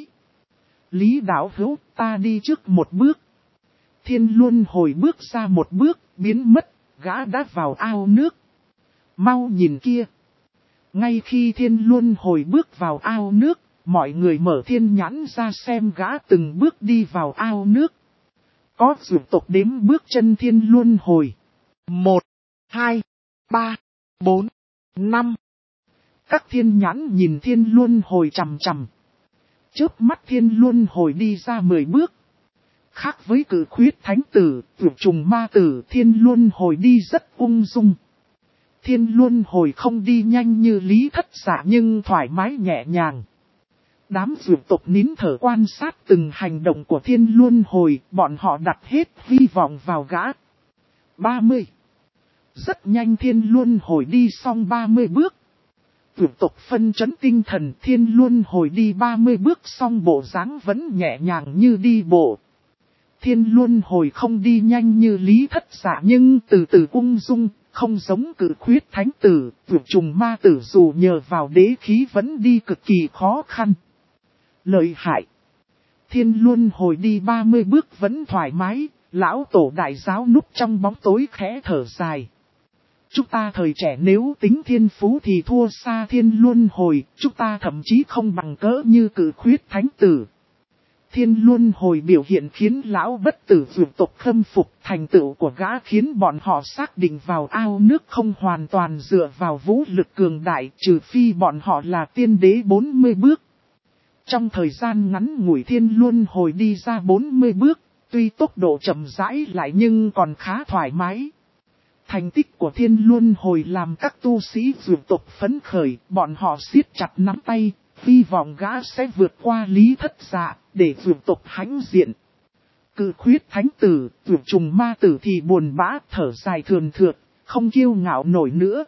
Lý đạo hữu, ta đi trước một bước. Thiên luân hồi bước ra một bước, biến mất, gã đã vào ao nước. Mau nhìn kia. Ngay khi thiên luân hồi bước vào ao nước, mọi người mở thiên nhãn ra xem gã từng bước đi vào ao nước. Có dược tộc đếm bước chân thiên luân hồi. 1, 2, 3, 4, 5. Các thiên nhãn nhìn thiên luân hồi chằm chằm. Chớp mắt thiên luân hồi đi ra 10 bước. Khác với cử khuyết thánh tử, tuyệt trùng ma tử, thiên luân hồi đi rất ung dung. Thiên luân hồi không đi nhanh như Lý Thất Dạ nhưng thoải mái nhẹ nhàng. Đám dược tộc nín thở quan sát từng hành động của thiên luân hồi, bọn họ đặt hết hy vọng vào gã. 30. Rất nhanh thiên luân hồi đi xong 30 bước. Tuyệt tộc phân chấn tinh thần, thiên luân hồi đi 30 bước xong bộ dáng vẫn nhẹ nhàng như đi bộ. Thiên luân hồi không đi nhanh như Lý Thất Dạ nhưng từ từ ung dung, không giống cử khuyết thánh tử, tuyệt trùng ma tử dù nhờ vào đế khí vẫn đi cực kỳ khó khăn. Lợi hại. Thiên luân hồi đi 30 bước vẫn thoải mái, lão tổ đại giáo núp trong bóng tối khẽ thở dài. Chúng ta thời trẻ nếu tính thiên phú thì thua xa thiên luân hồi, chúng ta thậm chí không bằng cỡ như cử khuyết thánh tử. Thiên luân hồi biểu hiện khiến lão bất tử dược tộc khâm phục, thành tựu của gã khiến bọn họ xác định vào ao nước không hoàn toàn dựa vào vũ lực cường đại, trừ phi bọn họ là tiên đế 40 bước. Trong thời gian ngắn ngủi thiên luân hồi đi ra 40 bước, tuy tốc độ chậm rãi lại nhưng còn khá thoải mái. Thành tích của thiên luân hồi làm các tu sĩ dược tộc phấn khởi, bọn họ siết chặt nắm tay, hy vọng gã sẽ vượt qua Lý Thất Dạ, để dược tộc hãnh diện. Cự khuyết thánh tử, tuyệt trùng ma tử thì buồn bã, thở dài thườn thượt, không kiêu ngạo nổi nữa.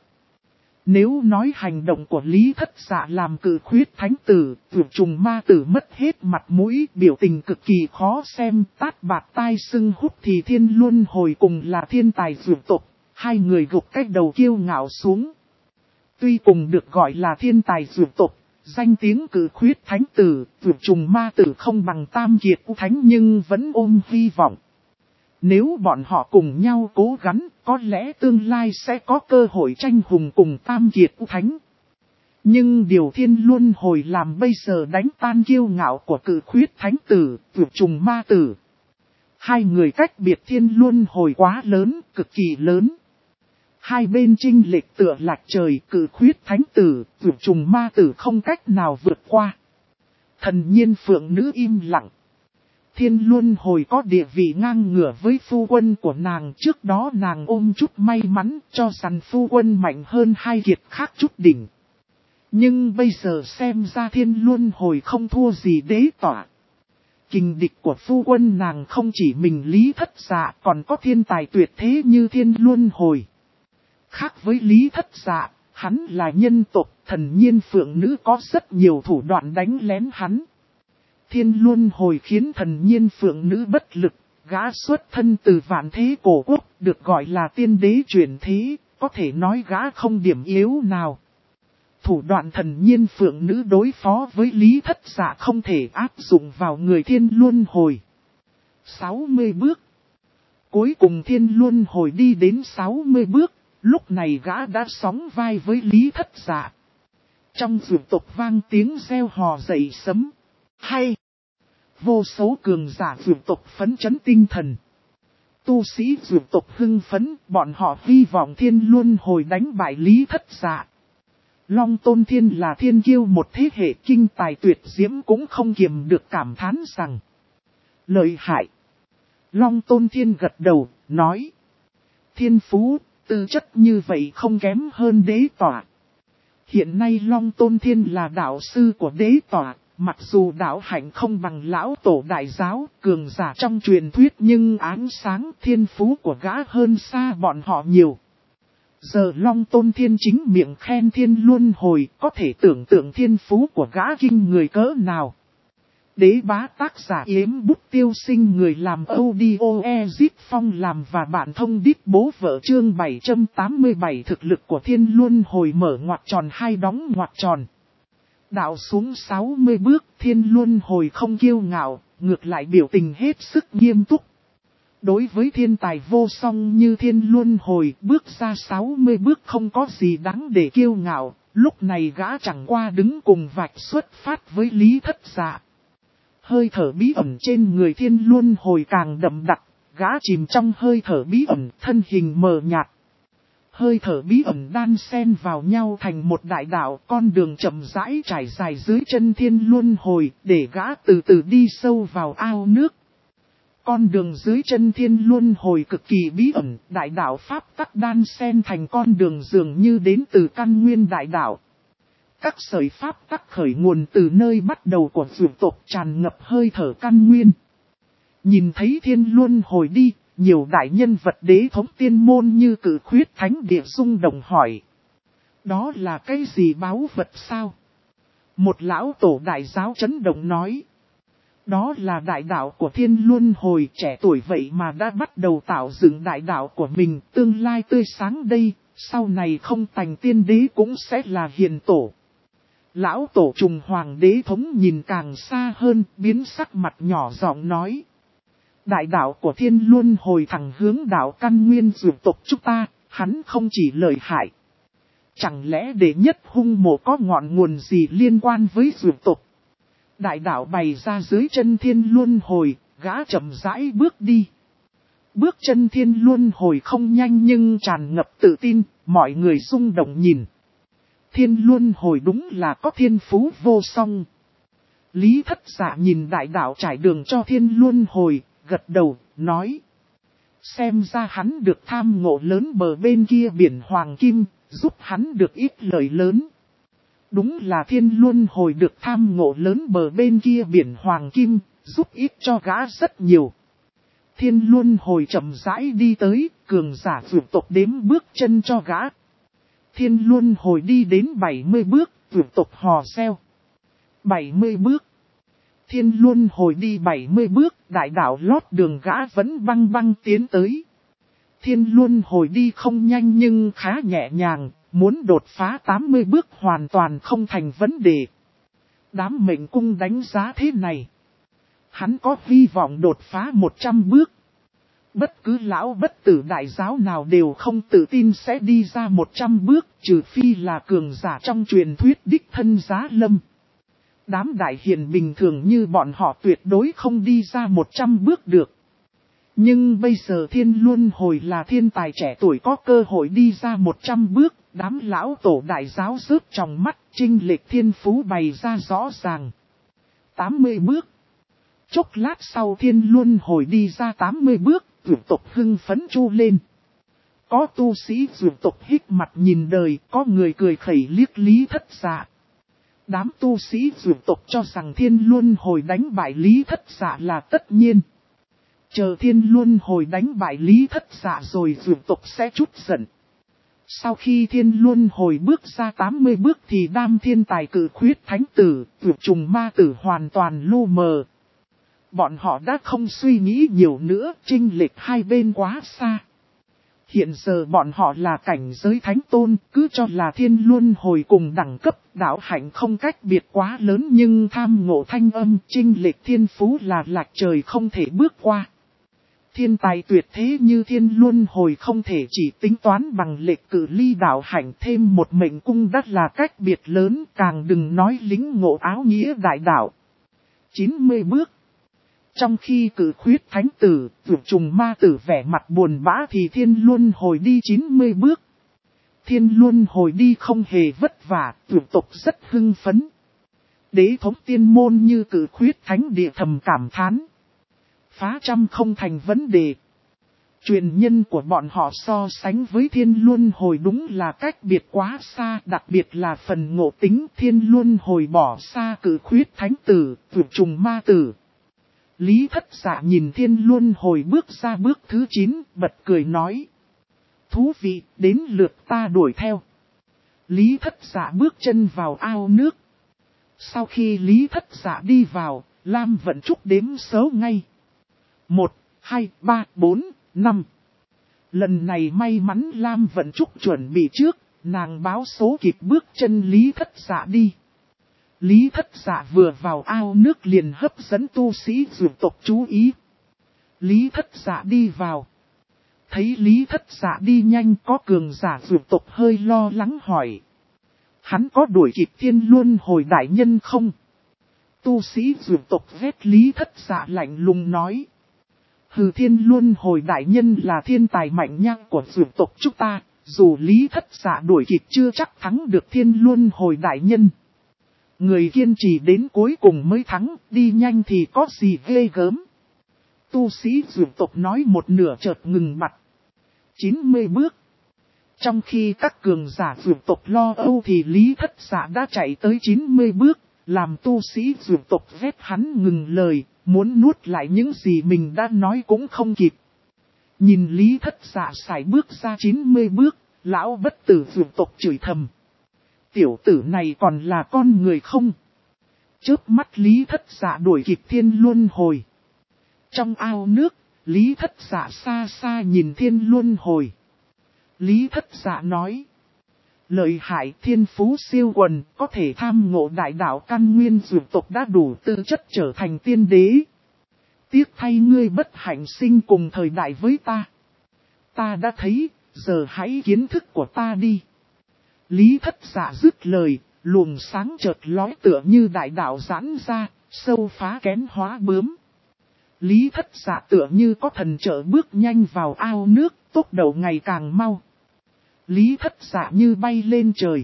Nếu nói hành động của Lý Thất Dạ làm cự khuyết thánh tử, tuyệt trùng ma tử mất hết mặt mũi, biểu tình cực kỳ khó xem, tát bạt tai sưng húp thì thiên luân hồi cùng là thiên tài dược tộc, hai người gục cách đầu kiêu ngạo xuống. Tuy cùng được gọi là thiên tài dược tộc, danh tiếng cử khuyết thánh tử, tuyệt trùng ma tử không bằng tam kiệt u thánh nhưng vẫn ôm hy vọng. Nếu bọn họ cùng nhau cố gắng, có lẽ tương lai sẽ có cơ hội tranh hùng cùng tam kiệt u thánh. Nhưng điều thiên luân hồi làm bây giờ đánh tan kiêu ngạo của cử khuyết thánh tử, tuyệt trùng ma tử. Hai người cách biệt thiên luân hồi quá lớn, cực kỳ lớn. Hai bên chênh lệch tựa lệch trời, cử khuyết thánh tử, tuyệt trùng ma tử không cách nào vượt qua. Thần nhiên phượng nữ im lặng. Thiên luân hồi có địa vị ngang ngửa với phu quân của nàng, trước đó nàng ôm chút may mắn cho rằng phu quân mạnh hơn hai kiệt khác chút đỉnh. Nhưng bây giờ xem ra thiên luân hồi không thua gì đế tỏa. Kình địch của phu quân nàng không chỉ mình Lý Thất Dạ còn có thiên tài tuyệt thế như thiên luân hồi. Khác với Lý Thất Dạ, hắn là nhân tộc, thần nhiên phượng nữ có rất nhiều thủ đoạn đánh lén hắn. Thiên luân hồi khiến thần nhiên phượng nữ bất lực, gã xuất thân từ vạn thế cổ quốc, được gọi là tiên đế chuyển thế, có thể nói gã không điểm yếu nào. Thủ đoạn thần nhiên phượng nữ đối phó với Lý Thất Dạ không thể áp dụng vào người thiên luân hồi. 60 bước. Cuối cùng thiên luân hồi đi đến 60 bước, lúc này gã đã sóng vai với Lý Thất Dạ. Trong dược tộc vang tiếng reo hò dậy sấm. Hay! Vô số cường giả dược tộc phấn chấn tinh thần. Tu sĩ dược tộc hưng phấn, bọn họ hy vọng thiên luân hồi đánh bại Lý Thất Dạ. Long Tôn Thiên là thiên kiêu một thế hệ kinh tài tuyệt diễm cũng không kiềm được cảm thán rằng. Lợi hại. Long Tôn Thiên gật đầu, nói. Thiên phú, tư chất như vậy không kém hơn đế tỏa. Hiện nay Long Tôn Thiên là đạo sư của đế tỏa, mặc dù đạo hạnh không bằng lão tổ đại giáo, cường giả trong truyền thuyết nhưng ánh sáng thiên phú của gã hơn xa bọn họ nhiều. Giờ Long Tôn Thiên chính miệng khen thiên luân hồi, có thể tưởng tượng thiên phú của gã kinh người cỡ nào. Đế bá tác giả Yếm Bút Tiêu Sinh, người làm audio Ezip Phong làm và bạn thông đít bố vợ chương 787. Thực lực của thiên luân hồi mở ngoặc tròn hai đóng ngoặc tròn. Đạo xuống 60 bước, thiên luân hồi không kiêu ngạo, ngược lại biểu tình hết sức nghiêm túc. Đối với thiên tài vô song như thiên luân hồi, bước ra 60 bước không có gì đáng để kiêu ngạo, lúc này gã chẳng qua đứng cùng vạch xuất phát với Lý Thất Dạ. Hơi thở bí ẩn trên người thiên luân hồi càng đậm đặc, gã chìm trong hơi thở bí ẩn, thân hình mờ nhạt. Hơi thở bí ẩn đan xen vào nhau thành một đại đạo, con đường chậm rãi trải dài dưới chân thiên luân hồi, để gã từ từ đi sâu vào ao nước. Con đường dưới chân thiên luân hồi cực kỳ bí ẩn, đại đạo pháp tắc đan xen thành con đường dường như đến từ căn nguyên đại đạo. Các sợi pháp tắc khởi nguồn từ nơi bắt đầu của dược tộc tràn ngập hơi thở căn nguyên. Nhìn thấy thiên luân hồi đi, nhiều đại nhân vật đế thống tiên môn như Cử Khuyết Thánh Địa rung động hỏi. Đó là cái gì báu vật sao? Một lão tổ đại giáo chấn động nói. Đó là đại đạo của thiên luân hồi, trẻ tuổi vậy mà đã bắt đầu tạo dựng đại đạo của mình, tương lai tươi sáng đây, sau này không thành tiên đế cũng sẽ là hiền tổ. Lão tổ trùng hoàng đế thống nhìn càng xa hơn, biến sắc mặt nhỏ giọng nói. Đại đạo của thiên luân hồi thẳng hướng đạo căn nguyên dược tộc chúng ta, hắn không chỉ lợi hại. Chẳng lẽ đệ nhất hung mộ có ngọn nguồn gì liên quan với dược tộc? Đại đạo bày ra dưới chân thiên luân hồi, gã chậm rãi bước đi. Bước chân thiên luân hồi không nhanh nhưng tràn ngập tự tin, mọi người rung động nhìn. Thiên luân hồi đúng là có thiên phú vô song. Lý Thất Dạ nhìn đại đạo trải đường cho thiên luân hồi, gật đầu, nói. Xem ra hắn được tham ngộ lớn bờ bên kia biển Hoàng Kim, giúp hắn được ít lợi lớn. Đúng là thiên luân hồi được tham ngộ lớn bờ bên kia biển Hoàng Kim, giúp ít cho gã rất nhiều. Thiên luân hồi chậm rãi đi tới, cường giả vượt tộc đếm bước chân cho gã. Thiên luân hồi đi đến 70 bước, vượt tộc hò reo. 70 bước. Thiên luân hồi đi 70 bước, đại đạo lót đường gã vẫn băng băng tiến tới. Thiên luân hồi đi không nhanh nhưng khá nhẹ nhàng, muốn đột phá 80 bước hoàn toàn không thành vấn đề. Đám mệnh cung đánh giá thế này. Hắn có hy vọng đột phá 100 bước. Bất cứ lão bất tử đại giáo nào đều không tự tin sẽ đi ra 100 bước, trừ phi là cường giả trong truyền thuyết đích thân Giá Lâm. Đám đại hiền bình thường như bọn họ tuyệt đối không đi ra 100 bước được. Nhưng bây giờ thiên luân hồi là thiên tài trẻ tuổi có cơ hội đi ra 100 bước, đám lão tổ đại giáo rớt trong mắt, chênh lệch thiên phú bày ra rõ ràng. 80 bước. Chốc lát sau thiên luân hồi đi ra 80 bước, vượt tộc hưng phấn chu lên. Có tu sĩ vượt tộc hít mặt nhìn đời, có người cười khẩy liếc Lý Thất Dạ. Đám tu sĩ vượt tộc cho rằng thiên luân hồi đánh bại Lý Thất Dạ là tất nhiên. Chờ thiên luân hồi đánh bại Lý Thất Dạ rồi vượt tộc sẽ chút giận. Sau khi thiên luân hồi bước ra 80 bước thì đám thiên tài Cử Khuyết Thánh Tử, vượt trùng ma tử hoàn toàn lu mờ. Bọn họ đã không suy nghĩ nhiều nữa, chênh lệch hai bên quá xa. Hiện giờ bọn họ là cảnh giới thánh tôn, cứ cho là thiên luân hồi cùng đẳng cấp, đạo hạnh không cách biệt quá lớn nhưng tham ngộ thanh âm chênh lệch thiên phú là lệch trời không thể bước qua. Thiên tài tuyệt thế như thiên luân hồi không thể chỉ tính toán bằng lệch cự ly đạo hạnh, thêm một mệnh cung đắt là cách biệt lớn, càng đừng nói lĩnh ngộ áo nghĩa đại đạo. 90 bước. Trong khi cử khuyết thánh tử, vượt trùng ma tử vẻ mặt buồn bã thì thiên luân hồi đi 90 bước. Thiên luân hồi đi không hề vất vả, vượt tộc rất hưng phấn. Đế thống tiên môn như cử khuyết thánh địa thầm cảm thán. Phá trăm không thành vấn đề. Truyền nhân của bọn họ so sánh với thiên luân hồi đúng là cách biệt quá xa, đặc biệt là phần ngộ tính thiên luân hồi bỏ xa cử khuyết thánh tử, vượt trùng ma tử. Lý Thất Dạ nhìn thiên luân hồi bước ra bước thứ 9, bật cười nói. Thú vị, đến lượt ta đuổi theo. Lý Thất Dạ bước chân vào ao nước. Sau khi Lý Thất Dạ đi vào, Lam Vận Trúc đếm số ngay. 1, 2, 3, 4, 5. Lần này may mắn Lam Vận Trúc chuẩn bị trước, nàng báo số kịp bước chân Lý Thất Dạ đi. Lý Thất Dạ vừa vào ao nước liền hấp dẫn tu sĩ dược tộc chú ý. Lý Thất Dạ đi vào. Thấy Lý Thất Dạ đi nhanh có cường giả dược tộc hơi lo lắng hỏi. Hắn có đuổi kịp thiên luân hồi đại nhân không? Tu sĩ dược tộc vét Lý Thất Dạ lạnh lùng nói. Hừ, thiên luân hồi đại nhân là thiên tài mạnh nhang của dược tộc chúng ta, dù Lý Thất Dạ đuổi kịp chưa chắc thắng được thiên luân hồi đại nhân. Người kiên trì đến cuối cùng mới thắng, đi nhanh thì có gì ghê gớm. Tu sĩ dược tộc nói một nửa chợt ngừng mặt. 90 bước. Trong khi các cường giả dược tộc lo âu thì Lý Thất Dạ đã chạy tới 90 bước, làm tu sĩ dược tộc vét hắn ngừng lời, muốn nuốt lại những gì mình đã nói cũng không kịp. Nhìn Lý Thất Dạ sải bước ra 90 bước, lão bất tử dược tộc chửi thầm. Tiểu tử này còn là con người không? Chớp mắt Lý Thất Dạ đuổi kịp thiên luân hồi. Trong ao nước, Lý Thất Dạ xa xa nhìn thiên luân hồi. Lý Thất Dạ nói. Lợi hại, thiên phú siêu quần, có thể tham ngộ đại đạo căn nguyên dược tộc đã đủ tư chất trở thành tiên đế. Tiếc thay ngươi bất hạnh sinh cùng thời đại với ta. Ta đã thấy, giờ hãy kiến thức của ta đi. Lý Thất Dạ dứt lời, luồng sáng chợt lóe tựa như đại đạo giãn ra, sâu phá kén hóa bướm. Lý Thất Dạ tựa như có thần trợ bước nhanh vào ao nước, tốc độ ngày càng mau. Lý Thất Dạ như bay lên trời.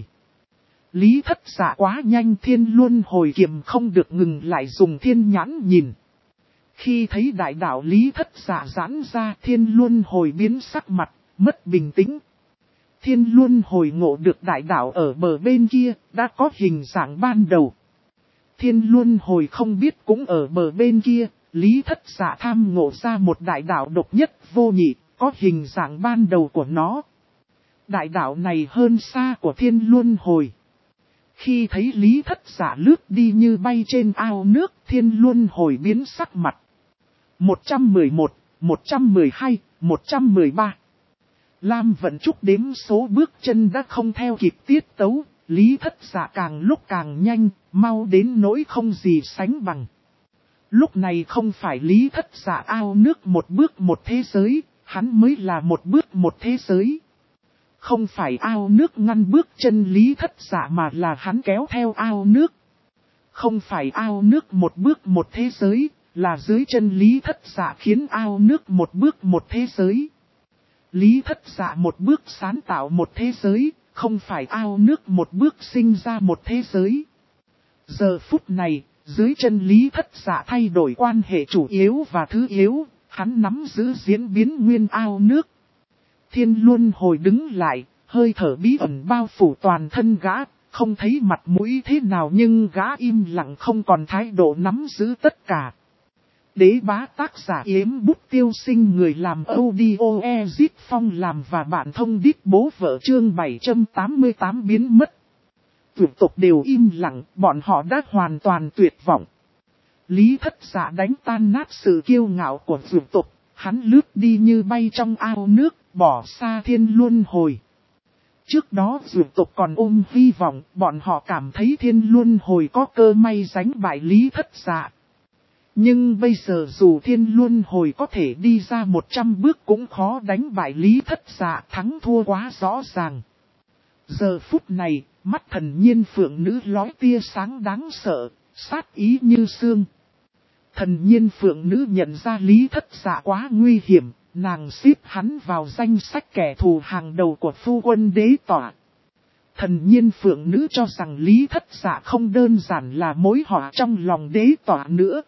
Lý Thất Dạ quá nhanh, thiên luân hồi kiềm không được ngừng lại dùng thiên nhãn nhìn. Khi thấy đại đạo Lý Thất Dạ giãn ra, thiên luân hồi biến sắc mặt, mất bình tĩnh. Thiên luân hồi ngộ được đại đạo ở bờ bên kia, đã có hình dạng ban đầu. Thiên luân hồi không biết cũng ở bờ bên kia, Lý Thất Dạ tham ngộ ra một đại đạo độc nhất vô nhị, có hình dạng ban đầu của nó. Đại đạo này hơn xa của thiên luân hồi. Khi thấy Lý Thất Dạ lướt đi như bay trên ao nước, thiên luân hồi biến sắc mặt. 111, 112, 113. Lam Vận Trúc đếm số bước chân đã không theo kịp tiết tấu, Lý Thất Dạ càng lúc càng nhanh, mau đến nỗi không gì sánh bằng. Lúc này không phải Lý Thất Dạ ao nước một bước một thế giới, hắn mới là một bước một thế giới. Không phải ao nước ngăn bước chân Lý Thất Dạ mà là hắn kéo theo ao nước. Không phải ao nước một bước một thế giới, là dưới chân Lý Thất Dạ khiến ao nước một bước một thế giới. Lý Thất Dạ một bước sáng tạo một thế giới, không phải ao nước một bước sinh ra một thế giới. Giờ phút này, dưới chân Lý Thất Dạ thay đổi quan hệ chủ yếu và thứ yếu, hắn nắm giữ diễn biến nguyên ao nước. Thiên luân hồi đứng lại, hơi thở bí ẩn bao phủ toàn thân gã, không thấy mặt mũi thế nào nhưng gã im lặng không còn thái độ nắm giữ tất cả. Đế bá tác giả Yếm Bút Tiêu Sinh, người làm audio Ezit Phong làm và bản thông đít bố vợ chương 788 biến mất. Tuyệt tộc đều im lặng, bọn họ đã hoàn toàn tuyệt vọng. Lý Thất Dạ đánh tan nát sự kiêu ngạo của tuyệt tộc, hắn lướt đi như bay trong ao nước, bỏ xa thiên luân hồi. Trước đó dược tộc còn ôm hy vọng, bọn họ cảm thấy thiên luân hồi có cơ may đánh bại Lý Thất Dạ. Nhưng bây giờ dù thiên luân hồi có thể đi ra 100 bước cũng khó đánh bại Lý Thất Dạ, thắng thua quá rõ ràng. Giờ phút này, mắt thần nhiên phượng nữ lóe tia sáng đáng sợ, sát ý như xương. Thần nhiên phượng nữ nhận ra Lý Thất Dạ quá nguy hiểm, nàng xếp hắn vào danh sách kẻ thù hàng đầu của phu quân đế tỏa. Thần nhiên phượng nữ cho rằng Lý Thất Dạ không đơn giản là mối họa trong lòng đế tỏa nữa.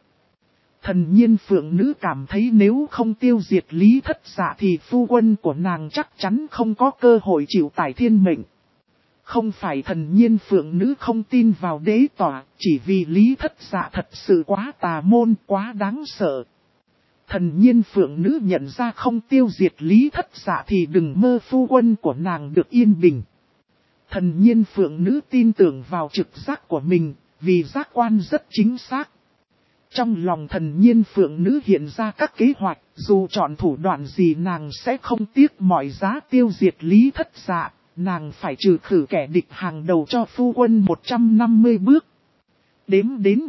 Thần nhiên phượng nữ cảm thấy nếu không tiêu diệt Lý Thất Dạ thì phu quân của nàng chắc chắn không có cơ hội chịu tải thiên mệnh. Không phải thần nhiên phượng nữ không tin vào đế tỏa, chỉ vì Lý Thất Dạ thật sự quá tà môn, quá đáng sợ. Thần nhiên phượng nữ nhận ra không tiêu diệt Lý Thất Dạ thì đừng mơ phu quân của nàng được yên bình. Thần nhiên phượng nữ tin tưởng vào trực giác của mình, vì giác quan rất chính xác. Trong lòng thần nhiên phượng nữ hiện ra các kế hoạch, dù chọn thủ đoạn gì nàng sẽ không tiếc mọi giá tiêu diệt Lý Thất Dạ, nàng phải trừ khử kẻ địch hàng đầu cho phu quân 150 bước. Đếm đến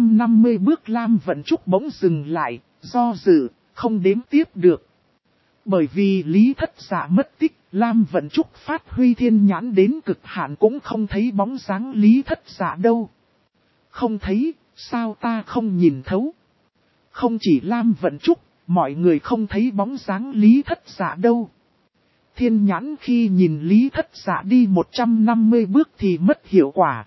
150 bước Lam Vận Trúc bỗng dừng lại, do dự, không đếm tiếp được. Bởi vì Lý Thất Dạ mất tích, Lam Vận Trúc phát huy thiên nhãn đến cực hạn cũng không thấy bóng dáng Lý Thất Dạ đâu. Không thấy, sao ta không nhìn thấu? Không chỉ Lam Vận Trúc, mọi người không thấy bóng dáng Lý Thất Dạ đâu. Thiên nhãn khi nhìn Lý Thất Dạ đi 150 bước thì mất hiệu quả.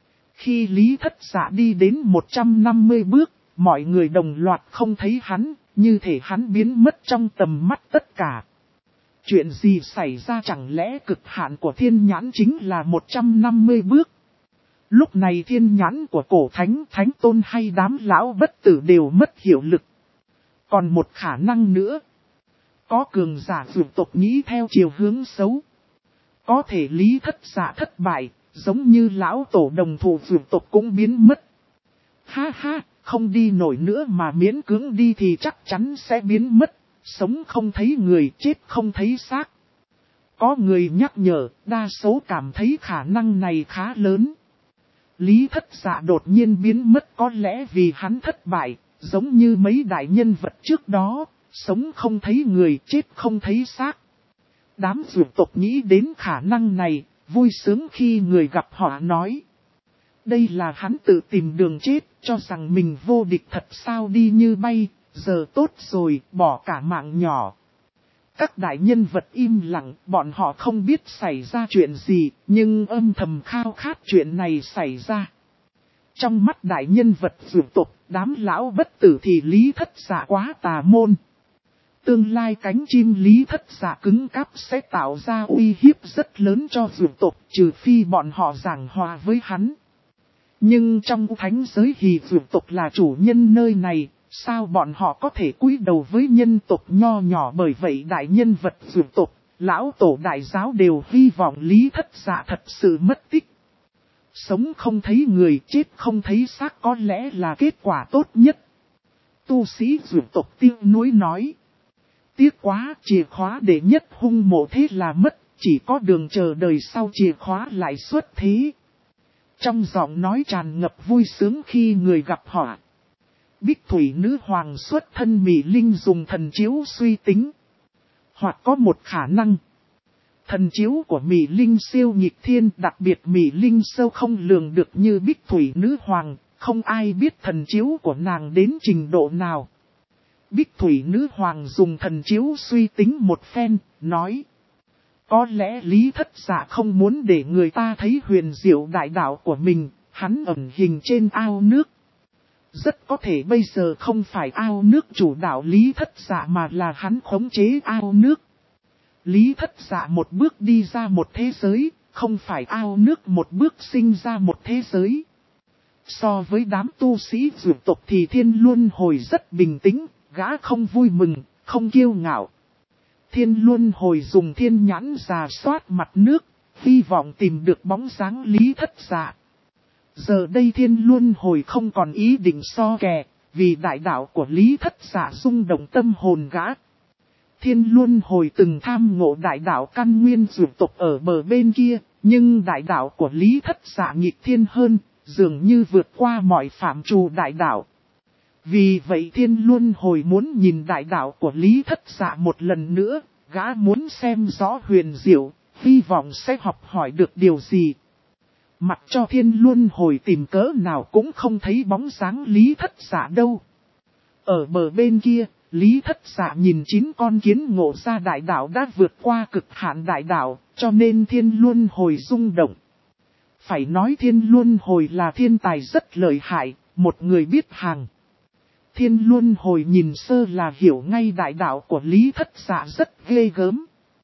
Khi Lý Thất Dạ đi đến 150 bước, mọi người đồng loạt không thấy hắn, như thể hắn biến mất trong tầm mắt tất cả. Chuyện gì xảy ra, chẳng lẽ cực hạn của thiên nhãn chính là 150 bước? Lúc này thiên nhãn của cổ thánh, thánh tôn hay đám lão bất tử đều mất hiệu lực. Còn một khả năng nữa. Có cường giả dược tộc nghĩ theo chiều hướng xấu. Có thể Lý Thất Dạ thất bại, giống như lão tổ đồng thủ dược tộc cũng biến mất. Ha ha, không đi nổi nữa mà miễn cưỡng đi thì chắc chắn sẽ biến mất. Sống không thấy người, chết không thấy xác. Có người nhắc nhở, đa số cảm thấy khả năng này khá lớn. Lý Thất Dạ đột nhiên biến mất có lẽ vì hắn thất bại, giống như mấy đại nhân vật trước đó, sống không thấy người, chết không thấy xác. Đám dược tộc nghĩ đến khả năng này, vui sướng khi người gặp họ nói. Đây là hắn tự tìm đường chết, cho rằng mình vô địch thật sao đi như bay, giờ tốt rồi, bỏ cả mạng nhỏ. Các đại nhân vật im lặng, bọn họ không biết xảy ra chuyện gì, nhưng âm thầm khao khát chuyện này xảy ra. Trong mắt đại nhân vật dược tộc, đám lão bất tử thì Lý Thất Dạ quá tà môn. Tương lai cánh chim Lý Thất Dạ cứng cáp sẽ tạo ra uy hiếp rất lớn cho dược tộc, trừ phi bọn họ giảng hòa với hắn. Nhưng trong thánh giới thì dược tộc là chủ nhân nơi này, sao bọn họ có thể cúi đầu với nhân tộc nho nhỏ? Bởi vậy đại nhân vật dược tộc, lão tổ đại giáo đều hy vọng Lý Thất Dạ thật sự mất tích. Sống không thấy người, chết không thấy xác có lẽ là kết quả tốt nhất. Tu sĩ dược tộc tiếc nuối nói. Tiếc quá, chìa khóa đệ nhất hung mộ thế là mất, chỉ có đường chờ đời sau chìa khóa lại xuất thế. Trong giọng nói tràn ngập vui sướng khi người gặp họ. Bích thủy nữ hoàng xuất thân Mị Linh dùng thần chiếu suy tính. Hoặc có một khả năng. Thần chiếu của Mị Linh siêu nhịp thiên, đặc biệt Mị Linh sâu không lường được như Bích thủy nữ hoàng, không ai biết thần chiếu của nàng đến trình độ nào. Bích thủy nữ hoàng dùng thần chiếu suy tính một phen, nói. Có lẽ Lý Thất Dạ không muốn để người ta thấy huyền diệu đại đạo của mình, hắn ẩn hình trên ao nước. Rất có thể bây giờ không phải ao nước chủ đạo Lý Thất Dạ mà là hắn khống chế ao nước. Lý Thất Dạ một bước đi ra một thế giới, không phải ao nước một bước sinh ra một thế giới. So với đám tu sĩ dược tộc thì Thiên Luân Hồi rất bình tĩnh, gã không vui mừng, không kiêu ngạo. Thiên Luân Hồi dùng thiên nhãn rà soát mặt nước, hy vọng tìm được bóng dáng Lý Thất Dạ. Giờ đây Thiên Luân Hồi không còn ý định so kè, vì đại đạo của Lý Thất Dạ rung động tâm hồn gã. Thiên Luân Hồi từng tham ngộ đại đạo căn nguyên dược tộc ở bờ bên kia, nhưng đại đạo của Lý Thất Dạ nghịch thiên hơn, dường như vượt qua mọi phạm trù đại đạo. Vì vậy Thiên Luân Hồi muốn nhìn đại đạo của Lý Thất Dạ một lần nữa, gã muốn xem rõ huyền diệu, hy vọng sẽ học hỏi được điều gì. Mặc cho Thiên Luân Hồi tìm cớ nào cũng không thấy bóng dáng Lý Thất Dạ đâu. Ở bờ bên kia, Lý Thất Dạ nhìn 9 con kiến ngộ ra đại đạo đã vượt qua cực hạn đại đạo, cho nên Thiên Luân Hồi rung động. Phải nói Thiên Luân Hồi là thiên tài rất lợi hại, một người biết hàng. Thiên Luân Hồi nhìn sơ là hiểu ngay đại đạo của Lý Thất Dạ rất ghê gớm.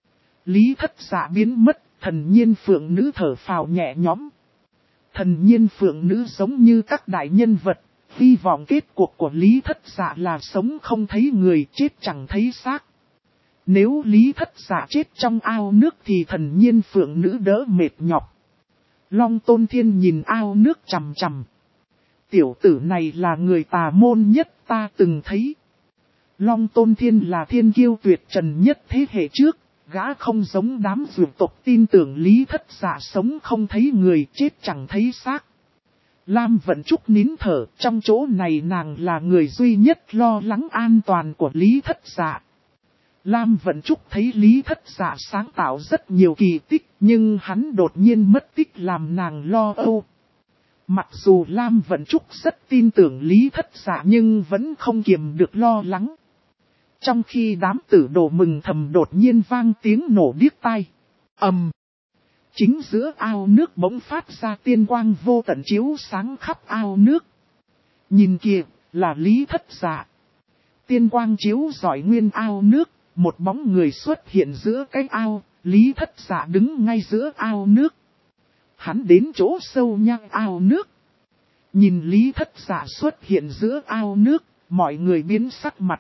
Lý Thất Dạ biến mất, thần nhiên phượng nữ thở phào nhẹ nhõm. Thần nhiên phượng nữ giống như các đại nhân vật, hy vọng kết cuộc của Lý Thất Dạ là sống không thấy người, chết chẳng thấy xác. Nếu Lý Thất Dạ chết trong ao nước thì thần nhiên phượng nữ đỡ mệt nhọc. Long Tôn Thiên nhìn ao nước chằm chằm. Tiểu tử này là người tà môn nhất ta từng thấy. Long Tôn Thiên là thiên kiêu tuyệt trần nhất thế hệ trước, gã không giống đám dược tộc tin tưởng Lý Thất Dạ sống không thấy người, chết chẳng thấy xác. Lam Vận Trúc nín thở, trong chỗ này nàng là người duy nhất lo lắng an toàn của Lý Thất Dạ. Lam Vận Trúc thấy Lý Thất Dạ sáng tạo rất nhiều kỳ tích, nhưng hắn đột nhiên mất tích làm nàng lo âu. Mặc dù Lam Vận Trúc rất tin tưởng Lý Thất Dạ nhưng vẫn không kiềm được lo lắng. Trong khi đám tử đồ mừng thầm đột nhiên vang tiếng nổ điếc tai. Ầm. Chính giữa ao nước bỗng phát ra tiên quang vô tận chiếu sáng khắp ao nước. Nhìn kìa, là Lý Thất Dạ. Tiên quang chiếu rọi nguyên ao nước, một bóng người xuất hiện giữa cái ao, Lý Thất Dạ đứng ngay giữa ao nước. Hắn đến chỗ sâu nhang ao nước. Nhìn Lý Thất Dạ xuất hiện giữa ao nước, mọi người biến sắc mặt.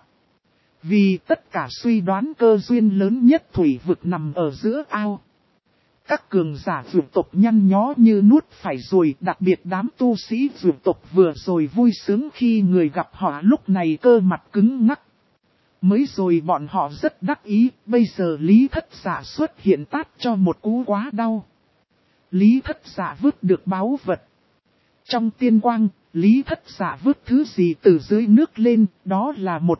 Vì tất cả suy đoán cơ duyên lớn nhất thủy vực nằm ở giữa ao. Các cường giả dược tộc nhăn nhó như nuốt phải ruồi, đặc biệt đám tu sĩ dược tộc vừa rồi vui sướng khi người gặp họ lúc này cơ mặt cứng ngắc. Mới rồi bọn họ rất đắc ý, bây giờ Lý Thất Dạ xuất hiện tát cho một cú quá đau. Lý Thất Dạ vứt được báu vật. Trong tiên quang, Lý Thất Dạ vứt thứ gì từ dưới nước lên, đó là một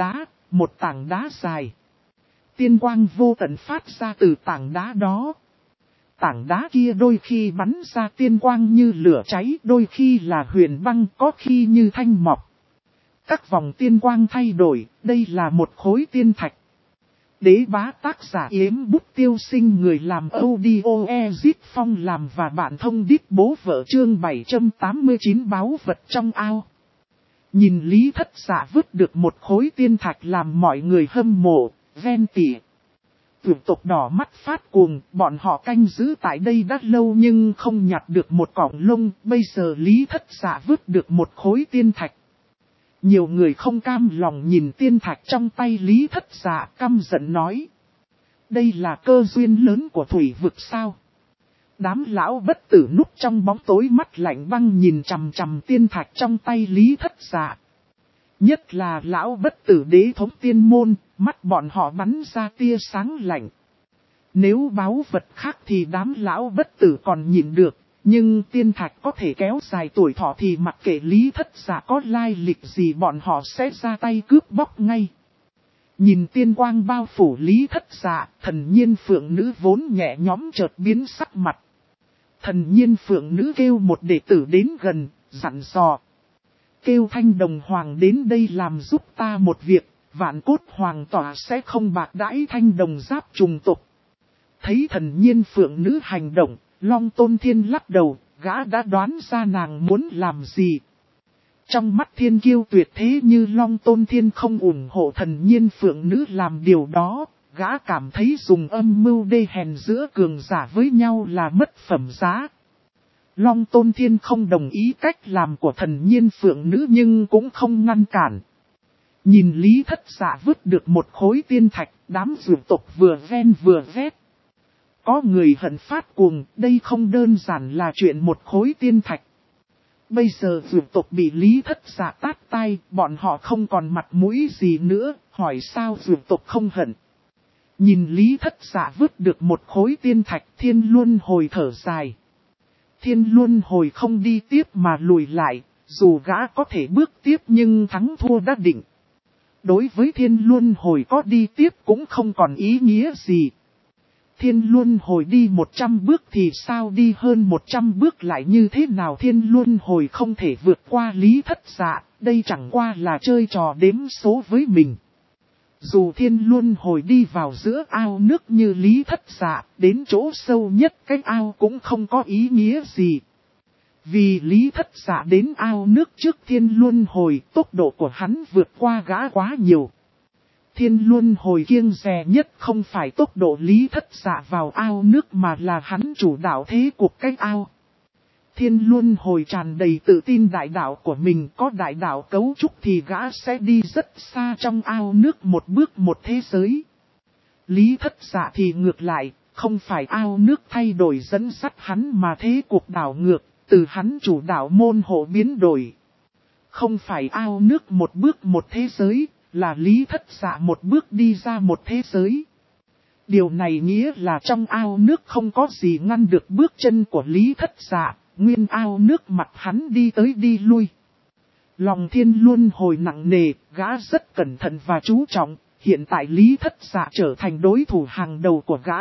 tảng đá dài. Tiên quang vô tận phát ra từ tảng đá đó. Tảng đá kia đôi khi bắn ra tiên quang như lửa cháy, đôi khi là huyền băng, có khi như thanh mọc. Các vòng tiên quang thay đổi, đây là một khối tiên thạch. Đế bá tác giả Yếm Bút Tiêu Sinh, người làm audio Ezip Phong làm và bạn thông đít bố vợ chương 789 báu vật trong ao. Nhìn Lý Thất Dạ vứt được một khối tiên thạch làm mọi người hâm mộ, ven tỉ. Tuyển tộc đỏ mắt phát cuồng, bọn họ canh giữ tại đây đã lâu nhưng không nhặt được một cọng lông, bây giờ Lý Thất Dạ vứt được một khối tiên thạch. Nhiều người không cam lòng nhìn tiên thạch trong tay Lý Thất Dạ, căm giận nói. Đây là cơ duyên lớn của thủy vực sao? Đám lão bất tử núp trong bóng tối mắt lạnh băng nhìn chằm chằm tiên thạch trong tay Lý Thất Dạ. Nhất là lão bất tử đế thống tiên môn, mắt bọn họ bắn ra tia sáng lạnh. Nếu báu vật khác thì đám lão bất tử còn nhịn được, nhưng tiên thạch có thể kéo dài tuổi thọ thì mặc kệ Lý Thất Dạ có lai lịch gì bọn họ sẽ ra tay cướp bóc ngay. Nhìn tiên quang bao phủ Lý Thất Dạ, thần nhiên phượng nữ vốn nhẹ nhõm chợt biến sắc mặt. Thần nhiên phượng nữ kêu một đệ tử đến gần, dặn dò. Kêu Thanh Đồng Hoàng đến đây làm giúp ta một việc, Vạn Cốt Hoàng tỏa sẽ không bạc đãi Thanh Đồng giáp trùng tộc. Thấy thần nhiên phượng nữ hành động, Long Tôn Thiên lắc đầu, gã đã đoán ra nàng muốn làm gì. Trong mắt thiên kiêu tuyệt thế như Long Tôn Thiên không ủng hộ thần nhiên phượng nữ làm điều đó, gã cảm thấy dùng âm mưu đê hèn giữa cường giả với nhau là mất phẩm giá. Long Tôn Thiên không đồng ý cách làm của thần nhiên phượng nữ nhưng cũng không ngăn cản. Nhìn Lý Thất Dạ vứt được một khối tiên thạch, đám dược tộc vừa ven vừa vét. Có người hận phát cuồng, đây không đơn giản là chuyện một khối tiên thạch. Bây giờ dược tộc bị Lý Thất Dạ tát tai, bọn họ không còn mặt mũi gì nữa, hỏi sao dược tộc không hận. Nhìn Lý Thất Dạ vứt được một khối tiên thạch, Thiên Luân Hồi thở dài. Thiên Luân Hồi không đi tiếp mà lùi lại, dù gã có thể bước tiếp nhưng thắng thua đã định. Đối với Thiên Luân Hồi có đi tiếp cũng không còn ý nghĩa gì. Thiên Luân Hồi đi 100 bước thì sao, đi hơn 100 bước lại như thế nào, Thiên Luân Hồi không thể vượt qua Lý Thất Dạ, đây chẳng qua là chơi trò đếm số với mình. Dù Thiên Luân Hồi đi vào giữa ao nước như Lý Thất Dạ, đến chỗ sâu nhất cái ao cũng không có ý nghĩa gì. Vì Lý Thất Dạ đến ao nước trước Thiên Luân Hồi, tốc độ của hắn vượt qua gã quá nhiều. Thiên Luân Hồi kiêng dè nhất không phải tốc độ Lý Thất Dạ vào ao nước mà là hắn chủ đạo thế cuộc cái ao. Thiên Luân Hồi tràn đầy tự tin đại đạo của mình, có đại đạo cấu trúc thì gã sẽ đi rất xa trong ao nước, một bước một thế giới. Lý Thất Dạ thì ngược lại, không phải ao nước thay đổi dẫn dắt hắn mà thế cuộc đảo ngược, từ hắn chủ đạo môn hộ biến đổi. Không phải ao nước một bước một thế giới, là Lý Thất Dạ một bước đi ra một thế giới. Điều này nghĩa là trong ao nước không có gì ngăn được bước chân của Lý Thất Dạ, nguyên ao nước mặt hắn đi tới đi lui. Lòng Thiên Luân Hồi nặng nề, gã rất cẩn thận và chú trọng, hiện tại Lý Thất Dạ trở thành đối thủ hàng đầu của gã.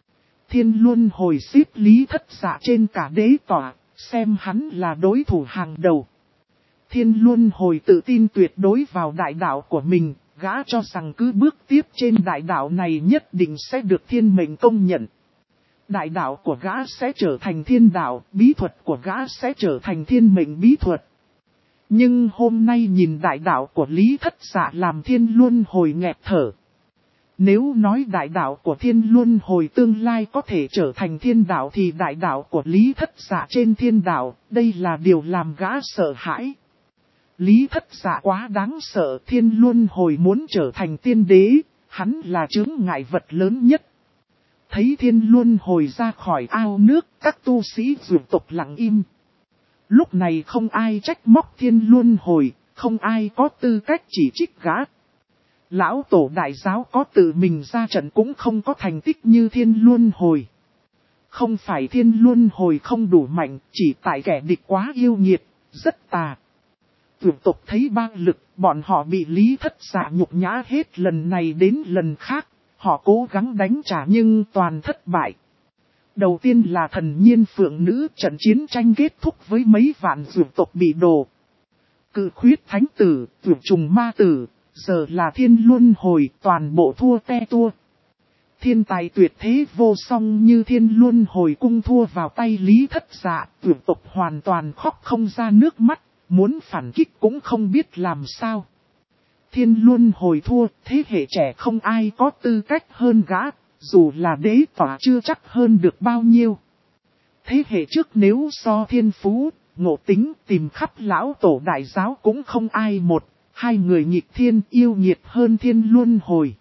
Thiên Luân Hồi xếp Lý Thất Dạ trên cả đế tọa, xem hắn là đối thủ hàng đầu. Thiên Luân Hồi tự tin tuyệt đối vào đại đạo của mình, gã cho rằng cứ bước tiếp trên đại đạo này nhất định sẽ được thiên mệnh công nhận. Đại đạo của gã sẽ trở thành thiên đạo, bí thuật của gã sẽ trở thành thiên mệnh bí thuật. Nhưng hôm nay nhìn đại đạo của Lý Thất Dạ làm Thiên Luân Hồi nghẹt thở. Nếu nói đại đạo của Thiên Luân Hồi tương lai có thể trở thành thiên đạo thì đại đạo của Lý Thất Dạ trên thiên đạo, đây là điều làm gã sợ hãi. Lý Thất Dạ quá đáng sợ, Thiên Luân Hồi muốn trở thành tiên đế, hắn là chướng ngại vật lớn nhất. Thấy Thiên Luân Hồi ra khỏi ao nước, các tu sĩ dược tộc lặng im. Lúc này không ai trách móc Thiên Luân Hồi, không ai có tư cách chỉ trích gã. Lão tổ đại giáo có tự mình ra trận cũng không có thành tích như Thiên Luân Hồi. Không phải Thiên Luân Hồi không đủ mạnh, chỉ tại kẻ địch quá yêu nghiệt, rất tà. Dược tộc thấy bang lực, bọn họ bị Lý Thất Dạ nhục nhã hết lần này đến lần khác. Họ cố gắng đánh trả nhưng toàn thất bại. Đầu tiên là thần nhiên phượng nữ, trận chiến tranh kết thúc với mấy vạn dược tộc bị đổ. Cự khuyết thánh tử, dược trùng ma tử, giờ là Thiên Luân Hồi, toàn bộ thua te tua. Thiên tài tuyệt thế vô song như Thiên Luân Hồi cung thua vào tay Lý Thất Dạ, dược tộc hoàn toàn khóc không ra nước mắt, muốn phản kích cũng không biết làm sao. Thiên Luân Hồi thua, thế hệ trẻ không ai có tư cách hơn gã, dù là đế tỏa chưa chắc hơn được bao nhiêu. Thế hệ trước nếu so thiên phú, ngộ tính tìm khắp lão tổ đại giáo cũng không ai một, hai người nghịch thiên yêu nghiệt hơn Thiên Luân Hồi.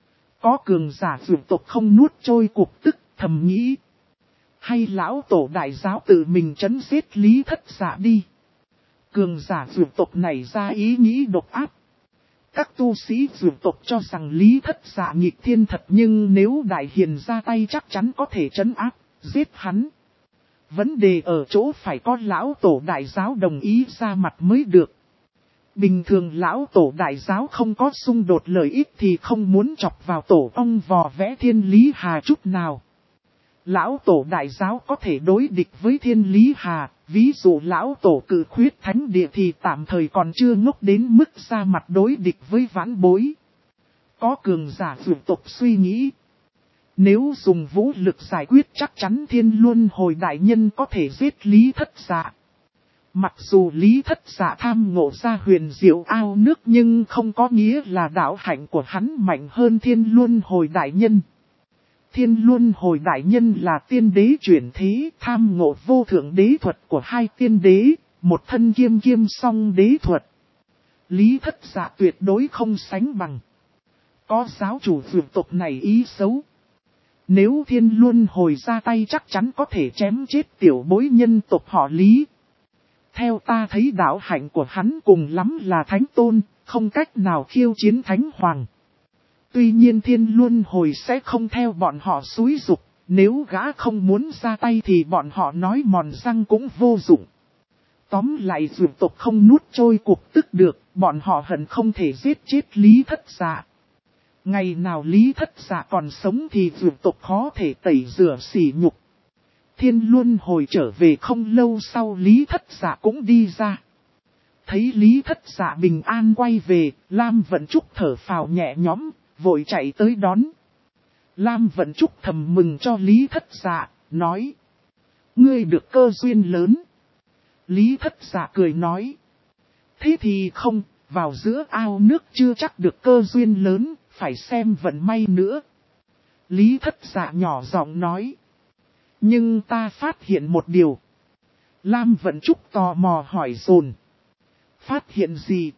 Có cường giả dược tộc không nuốt trôi cục tức, thầm nghĩ. Hay lão tổ đại giáo tự mình trấn giết Lý Thất Dạ đi. Cường giả dược tộc này ra ý nghĩ độc ác. Các tu sĩ dược tộc cho rằng Lý Thất Dạ nghịch thiên thật nhưng nếu đại hiền ra tay chắc chắn có thể trấn áp, giết hắn. Vấn đề ở chỗ phải có lão tổ đại giáo đồng ý ra mặt mới được. Bình thường lão tổ đại giáo không có xung đột lợi ích thì không muốn chọc vào tổ ong vò vẽ Thiên Lý Hà chút nào. Lão tổ đại giáo có thể đối địch với Thiên Lý Hà, ví dụ lão tổ cự khuyết thánh địa thì tạm thời còn chưa ngốc đến mức ra mặt đối địch với vãn bối. Có cường giả dược tộc suy nghĩ. Nếu dùng vũ lực giải quyết chắc chắn Thiên Luân Hồi đại nhân có thể giết Lý Thất Dạ. Mặc dù Lý Thất Dạ tham ngộ ra huyền diệu ao nước nhưng không có nghĩa là đạo hạnh của hắn mạnh hơn Thiên Luân Hồi đại nhân. Thiên Luân Hồi đại nhân là tiên đế chuyển thế, tham ngộ vô thượng đế thuật của hai tiên đế, một thân kiêm kiêm song đế thuật. Lý Thất Dạ tuyệt đối không sánh bằng. Có giáo chủ dược tộc này ý xấu. Nếu Thiên Luân Hồi ra tay chắc chắn có thể chém chết tiểu bối nhân tộc họ Lý. Theo ta thấy đạo hạnh của hắn cùng lắm là thánh tôn, không cách nào khiêu chiến thánh hoàng. Tuy nhiên Thiên Luân Hồi sẽ không theo bọn họ xúi giục, nếu gã không muốn ra tay thì bọn họ nói mòn răng cũng vô dụng. Tóm lại dược tộc không nuốt trôi cuộc tức được, bọn họ hận không thể giết chết Lý Thất Dạ. Ngày nào Lý Thất Dạ còn sống thì dược tộc khó thể tẩy rửa sỉ nhục. Thiên Luân Hồi trở về không lâu sau Lý Thất Dạ cũng đi ra. Thấy Lý Thất Dạ bình an quay về, Lam Vận Trúc thở phào nhẹ nhõm, vội chạy tới đón. Lam Vận Trúc thầm mừng cho Lý Thất Dạ, nói: ngươi được cơ duyên lớn. Lý Thất Dạ cười nói: thế thì không, vào giữa ao nước chưa chắc được cơ duyên lớn, phải xem vận may nữa. Lý Thất Dạ nhỏ giọng nói: nhưng ta phát hiện một điều. Lam Vận Trúc tò mò hỏi dồn: phát hiện gì?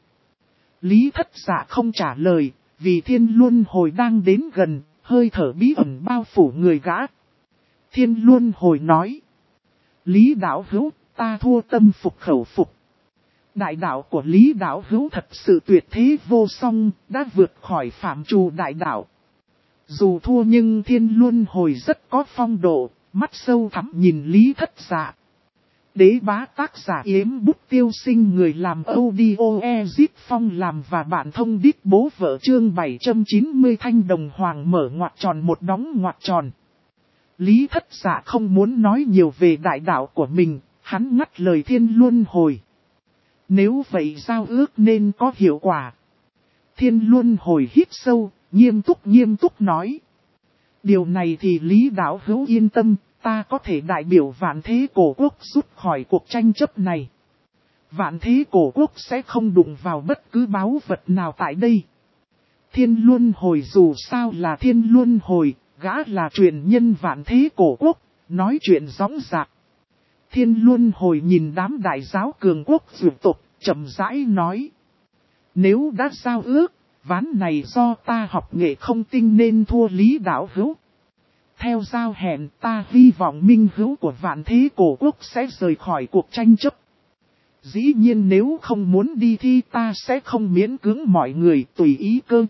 Lý Thất Dạ không trả lời, vì Thiên Luân Hồi đang đến gần, hơi thở bí ẩn bao phủ người gã. Thiên Luân Hồi nói: Lý đạo hữu, ta thua tâm phục khẩu phục. Đại đạo của Lý đạo hữu thật sự tuyệt thế vô song, đã vượt khỏi phạm trù đại đạo. Dù thua nhưng Thiên Luân Hồi rất có phong độ, mắt sâu thẳm nhìn Lý Thất Dạ. Đế bá tác giả Yếm Bút Tiêu Sinh, người làm audio Ezip Phong làm và bạn thông đít bố vợ, chương 790 thanh đồng hoàng mở ngoặc tròn một đóng ngoặc tròn. Lý Thất Dạ không muốn nói nhiều về đại đạo của mình, hắn ngắt lời Thiên Luân Hồi. Nếu vậy giao ước nên có hiệu quả. Thiên Luân Hồi hít sâu, nghiêm túc nói: điều này thì Lý đạo hữu yên tâm, ta có thể đại biểu Vạn Thế Cổ Quốc rút khỏi cuộc tranh chấp này. Vạn Thế Cổ Quốc sẽ không đụng vào bất cứ báu vật nào tại đây. Thiên Luân Hồi dù sao là Thiên Luân Hồi, gã là truyền nhân Vạn Thế Cổ Quốc, nói chuyện rõng rạc. Thiên Luân Hồi nhìn đám đại giáo cường quốc dược tộc, chậm rãi nói: nếu đã giao ước, ván này do ta học nghệ không tinh nên thua Lý đạo hữu. Theo giao hẹn, ta hy vọng minh hữu của Vạn Thế Cổ Quốc sẽ rời khỏi cuộc tranh chấp. Dĩ nhiên nếu không muốn đi thì ta sẽ không miễn cưỡng mọi người, tùy ý cơ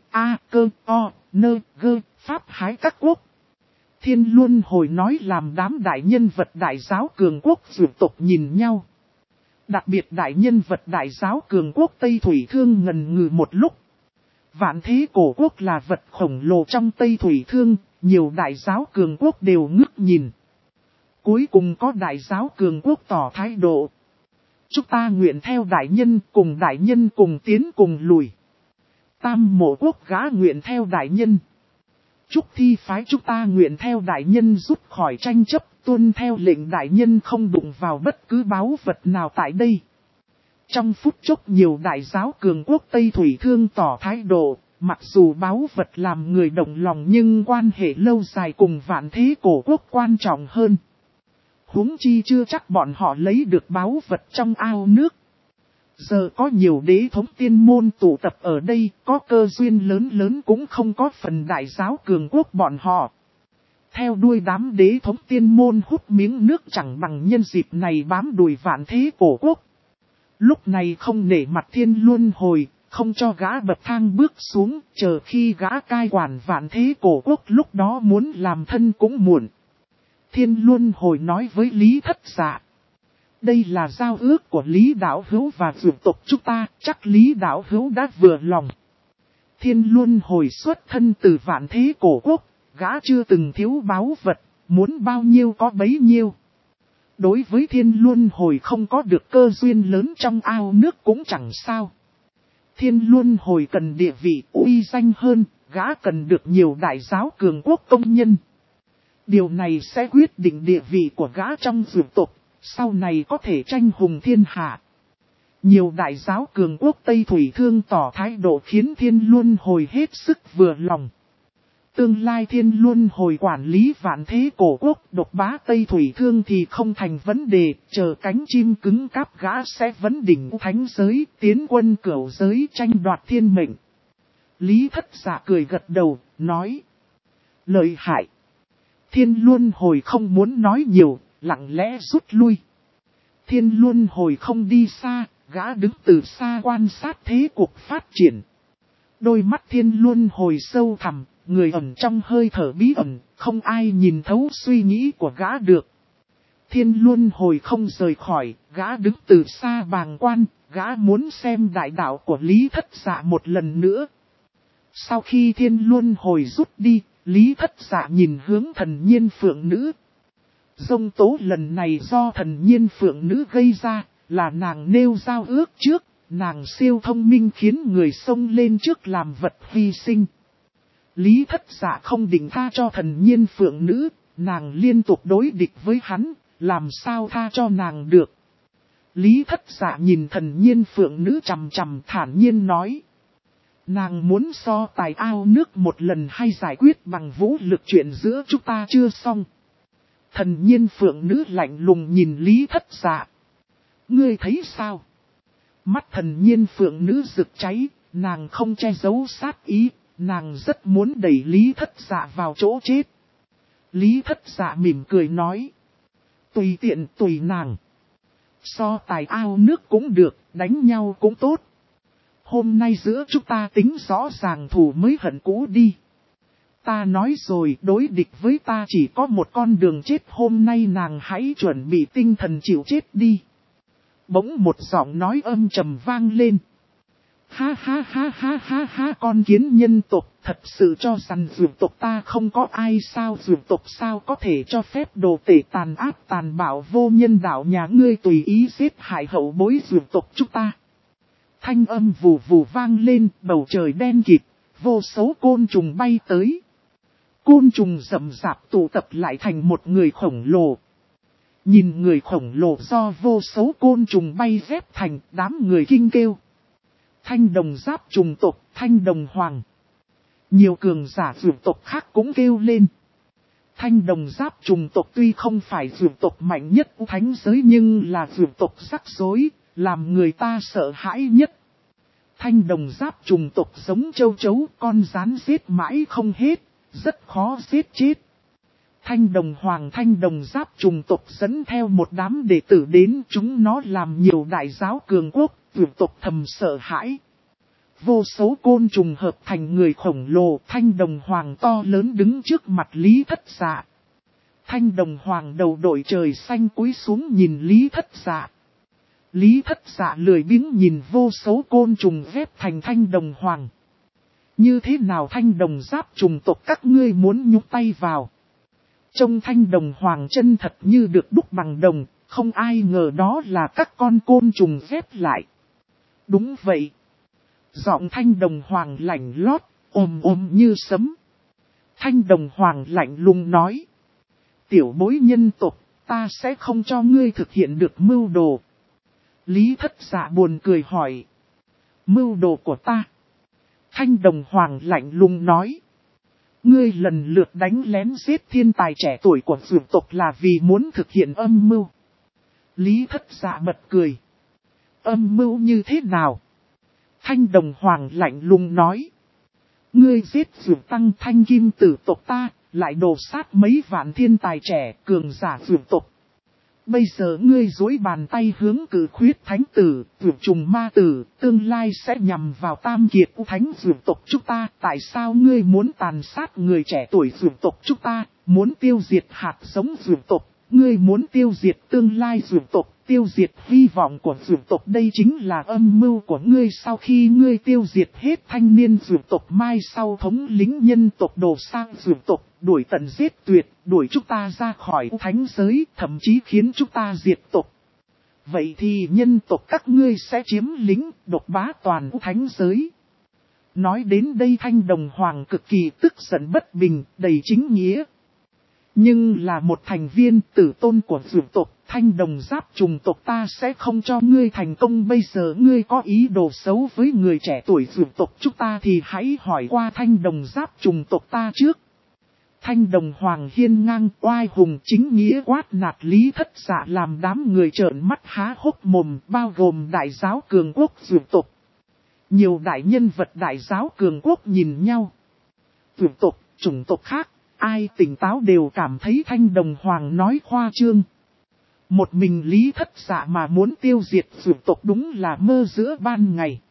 pháp hái các quốc. Thiên Luân Hồi nói làm đám đại nhân vật đại giáo cường quốc dược tộc nhìn nhau. Đặc biệt đại nhân vật đại giáo cường quốc Tây Thủy Thương ngần ngừ một lúc. Vạn Thế Cổ Quốc là vật khổng lồ trong Tây Thủy Thương, nhiều đại giáo cường quốc đều ngước nhìn. Cuối cùng có đại giáo cường quốc tỏ thái độ: chúng ta nguyện theo đại nhân cùng tiến cùng lùi. Tam Mộ Quốc gã nguyện theo đại nhân. Trúc Thi phái chúng ta nguyện theo đại nhân rút khỏi tranh chấp, tuân theo lệnh đại nhân không đụng vào bất cứ báu vật nào tại đây. Trong phút chốc nhiều đại giáo cường quốc Tây Thủy Thương tỏ thái độ, mặc dù báu vật làm người động lòng nhưng quan hệ lâu dài cùng Vạn Thế Cổ Quốc quan trọng hơn. Huống chi chưa chắc bọn họ lấy được báu vật trong ao nước. Giờ có nhiều đế thống tiên môn tụ tập ở đây, có cơ duyên lớn cũng không có phần đại giáo cường quốc bọn họ. Theo đuôi đám đế thống tiên môn hút miếng nước chẳng bằng nhân dịp này bám đùi Vạn Thế Cổ Quốc. Lúc này không nể mặt Thiên Luân Hồi, không cho gã bậc thang bước xuống, chờ khi gã cai quản Vạn Thế Cổ Quốc lúc đó muốn làm thân cũng muộn. Thiên Luân Hồi nói với Lý Thất Dạ: đây là giao ước của Lý đạo hữu và dược tộc chúng ta, chắc Lý đạo hữu đã vừa lòng. Thiên Luân Hồi xuất thân từ Vạn Thế Cổ Quốc, gã chưa từng thiếu báu vật, muốn bao nhiêu có bấy nhiêu. Đối với Thiên Luân Hồi không có được cơ duyên lớn trong ao nước cũng chẳng sao. Thiên Luân Hồi cần địa vị uy danh hơn, gã cần được nhiều đại giáo cường quốc công nhân. Điều này sẽ quyết định địa vị của gã trong dược tộc, sau này có thể tranh hùng thiên hạ. Nhiều đại giáo cường quốc Tây Thủy Thương tỏ thái độ khiến Thiên Luân Hồi hết sức vừa lòng. Tương lai Thiên Luân Hồi quản lý Vạn Thế Cổ Quốc độc bá Tây Thủy Thương thì không thành vấn đề, chờ cánh chim cứng cáp gã sẽ vấn đỉnh thánh giới, tiến quân cửu giới tranh đoạt thiên mệnh. Lý Thất Dạ cười gật đầu, nói: lợi hại. Thiên Luân Hồi không muốn nói nhiều, lặng lẽ rút lui. Thiên Luân Hồi không đi xa, gã đứng từ xa quan sát thế cuộc phát triển. Đôi mắt thiên luân hồi sâu thẳm, người ẩn trong hơi thở bí ẩn, không ai nhìn thấu suy nghĩ của gã được. Thiên luân hồi không rời khỏi, gã đứng từ xa bàng quan, gã muốn xem đại đạo của Lý Thất Dạ một lần nữa. Sau khi thiên luân hồi rút đi, Lý Thất Dạ nhìn hướng thần nhiên phượng nữ. Dông tố lần này do thần nhiên phượng nữ gây ra, là nàng nêu giao ước trước, nàng siêu thông minh khiến người xông lên trước làm vật hy sinh. Lý Thất Dạ không định tha cho thần nhiên phượng nữ, nàng liên tục đối địch với hắn, làm sao tha cho nàng được. Lý Thất Dạ nhìn thần nhiên phượng nữ chằm chằm thản nhiên nói. Nàng muốn so tài ao nước một lần hay giải quyết bằng vũ lực chuyện giữa chúng ta chưa xong. Thần nhiên phượng nữ lạnh lùng nhìn Lý Thất Dạ. Ngươi thấy sao? Mắt thần nhiên phượng nữ rực cháy, nàng không che giấu sát ý, nàng rất muốn đẩy Lý Thất Dạ vào chỗ chết. Lý Thất Dạ mỉm cười nói. Tùy tiện tùy nàng. So tài ao nước cũng được, đánh nhau cũng tốt. Hôm nay giữa chúng ta tính rõ ràng thù mới hận cũ đi. Ta nói rồi, đối địch với ta chỉ có một con đường chết, hôm nay nàng hãy chuẩn bị tinh thần chịu chết đi. Bỗng một giọng nói âm trầm vang lên. Ha ha ha ha ha ha, con kiến nhân tộc thật sự cho rằng dược tộc ta không có ai sao? Dược tộc sao có thể cho phép đồ tể tàn ác tàn bạo vô nhân đạo nhà ngươi tùy ý giết hại hậu bối dược tộc chúng ta? Thanh âm vù vù vang lên, bầu trời đen kịt, vô số côn trùng bay tới. Côn trùng rậm rạp tụ tập lại thành một người khổng lồ. Nhìn người khổng lồ do vô số côn trùng bay ghép thành, đám người kinh kêu. Thanh đồng giáp trùng tộc, thanh đồng hoàng. Nhiều cường giả dược tộc khác cũng kêu lên. Thanh đồng giáp trùng tộc tuy không phải dược tộc mạnh nhất thánh giới nhưng là dược tộc rắc rối, làm người ta sợ hãi nhất. Thanh đồng giáp trùng tộc giống châu chấu, con rán giết mãi không hết, rất khó giết chết. Thanh đồng hoàng thanh đồng giáp trùng tộc dẫn theo một đám đệ tử đến, chúng nó làm nhiều đại giáo cường quốc, dược tộc thầm sợ hãi. Vô số côn trùng hợp thành người khổng lồ, thanh đồng hoàng to lớn đứng trước mặt Lý Thất Dạ. Thanh đồng hoàng đầu đội trời xanh cúi xuống nhìn Lý Thất Dạ. Lý Thất Dạ lười biếng nhìn vô số côn trùng ghép thành thanh đồng hoàng. Như thế nào thanh đồng giáp trùng tộc các ngươi muốn nhúc tay vào? Trông thanh đồng hoàng chân thật như được đúc bằng đồng, không ai ngờ đó là các con côn trùng ghép lại. Đúng vậy. Giọng thanh đồng hoàng lạnh lót, ồm như sấm. Thanh đồng hoàng lạnh lùng nói. Tiểu bối nhân tộc, ta sẽ không cho ngươi thực hiện được mưu đồ. Lý Thất Dạ buồn cười hỏi. Mưu đồ của ta? Thanh đồng hoàng lạnh lùng nói. Ngươi lần lượt đánh lén giết thiên tài trẻ tuổi của dược tộc là vì muốn thực hiện âm mưu. Lý Thất Dạ bật cười. Âm mưu như thế nào? Thanh đồng hoàng lạnh lùng nói. Ngươi giết dược tăng thanh kim tử tộc ta, lại đổ sát mấy vạn thiên tài trẻ cường giả dược tộc. Bây giờ ngươi dối bàn tay hướng cử khuyết thánh tử, dược trùng ma tử, tương lai sẽ nhằm vào tam kiệt thánh dược tộc chúng ta. Tại sao ngươi muốn tàn sát người trẻ tuổi dược tộc chúng ta, muốn tiêu diệt hạt giống dược tộc, ngươi muốn tiêu diệt tương lai dược tộc, tiêu diệt hy vọng của dược tộc. Đây chính là âm mưu của ngươi. Sau khi ngươi tiêu diệt hết thanh niên dược tộc, mai sau thống lĩnh nhân tộc đổ sang dược tộc, đuổi tận giết tuyệt, đuổi chúng ta ra khỏi thánh giới, thậm chí khiến chúng ta diệt tộc. Vậy thì nhân tộc các ngươi sẽ chiếm lĩnh, độc bá toàn thánh giới. Nói đến đây thanh đồng hoàng cực kỳ tức giận bất bình, đầy chính nghĩa. Nhưng là một thành viên tử tôn của dược tộc, thanh đồng giáp trùng tộc ta sẽ không cho ngươi thành công. Bây giờ ngươi có ý đồ xấu với người trẻ tuổi dược tộc chúng ta thì hãy hỏi qua thanh đồng giáp trùng tộc ta trước. Thanh đồng hoàng hiên ngang oai hùng chính nghĩa quát nạt Lý Thất Dạ làm đám người trợn mắt há hốc mồm, bao gồm đại giáo cường quốc dược tộc. Nhiều đại nhân vật đại giáo cường quốc nhìn nhau. Dược tộc, chủng tộc khác, ai tỉnh táo đều cảm thấy thanh đồng hoàng nói khoa trương. Một mình Lý Thất Dạ mà muốn tiêu diệt dược tộc đúng là mơ giữa ban ngày.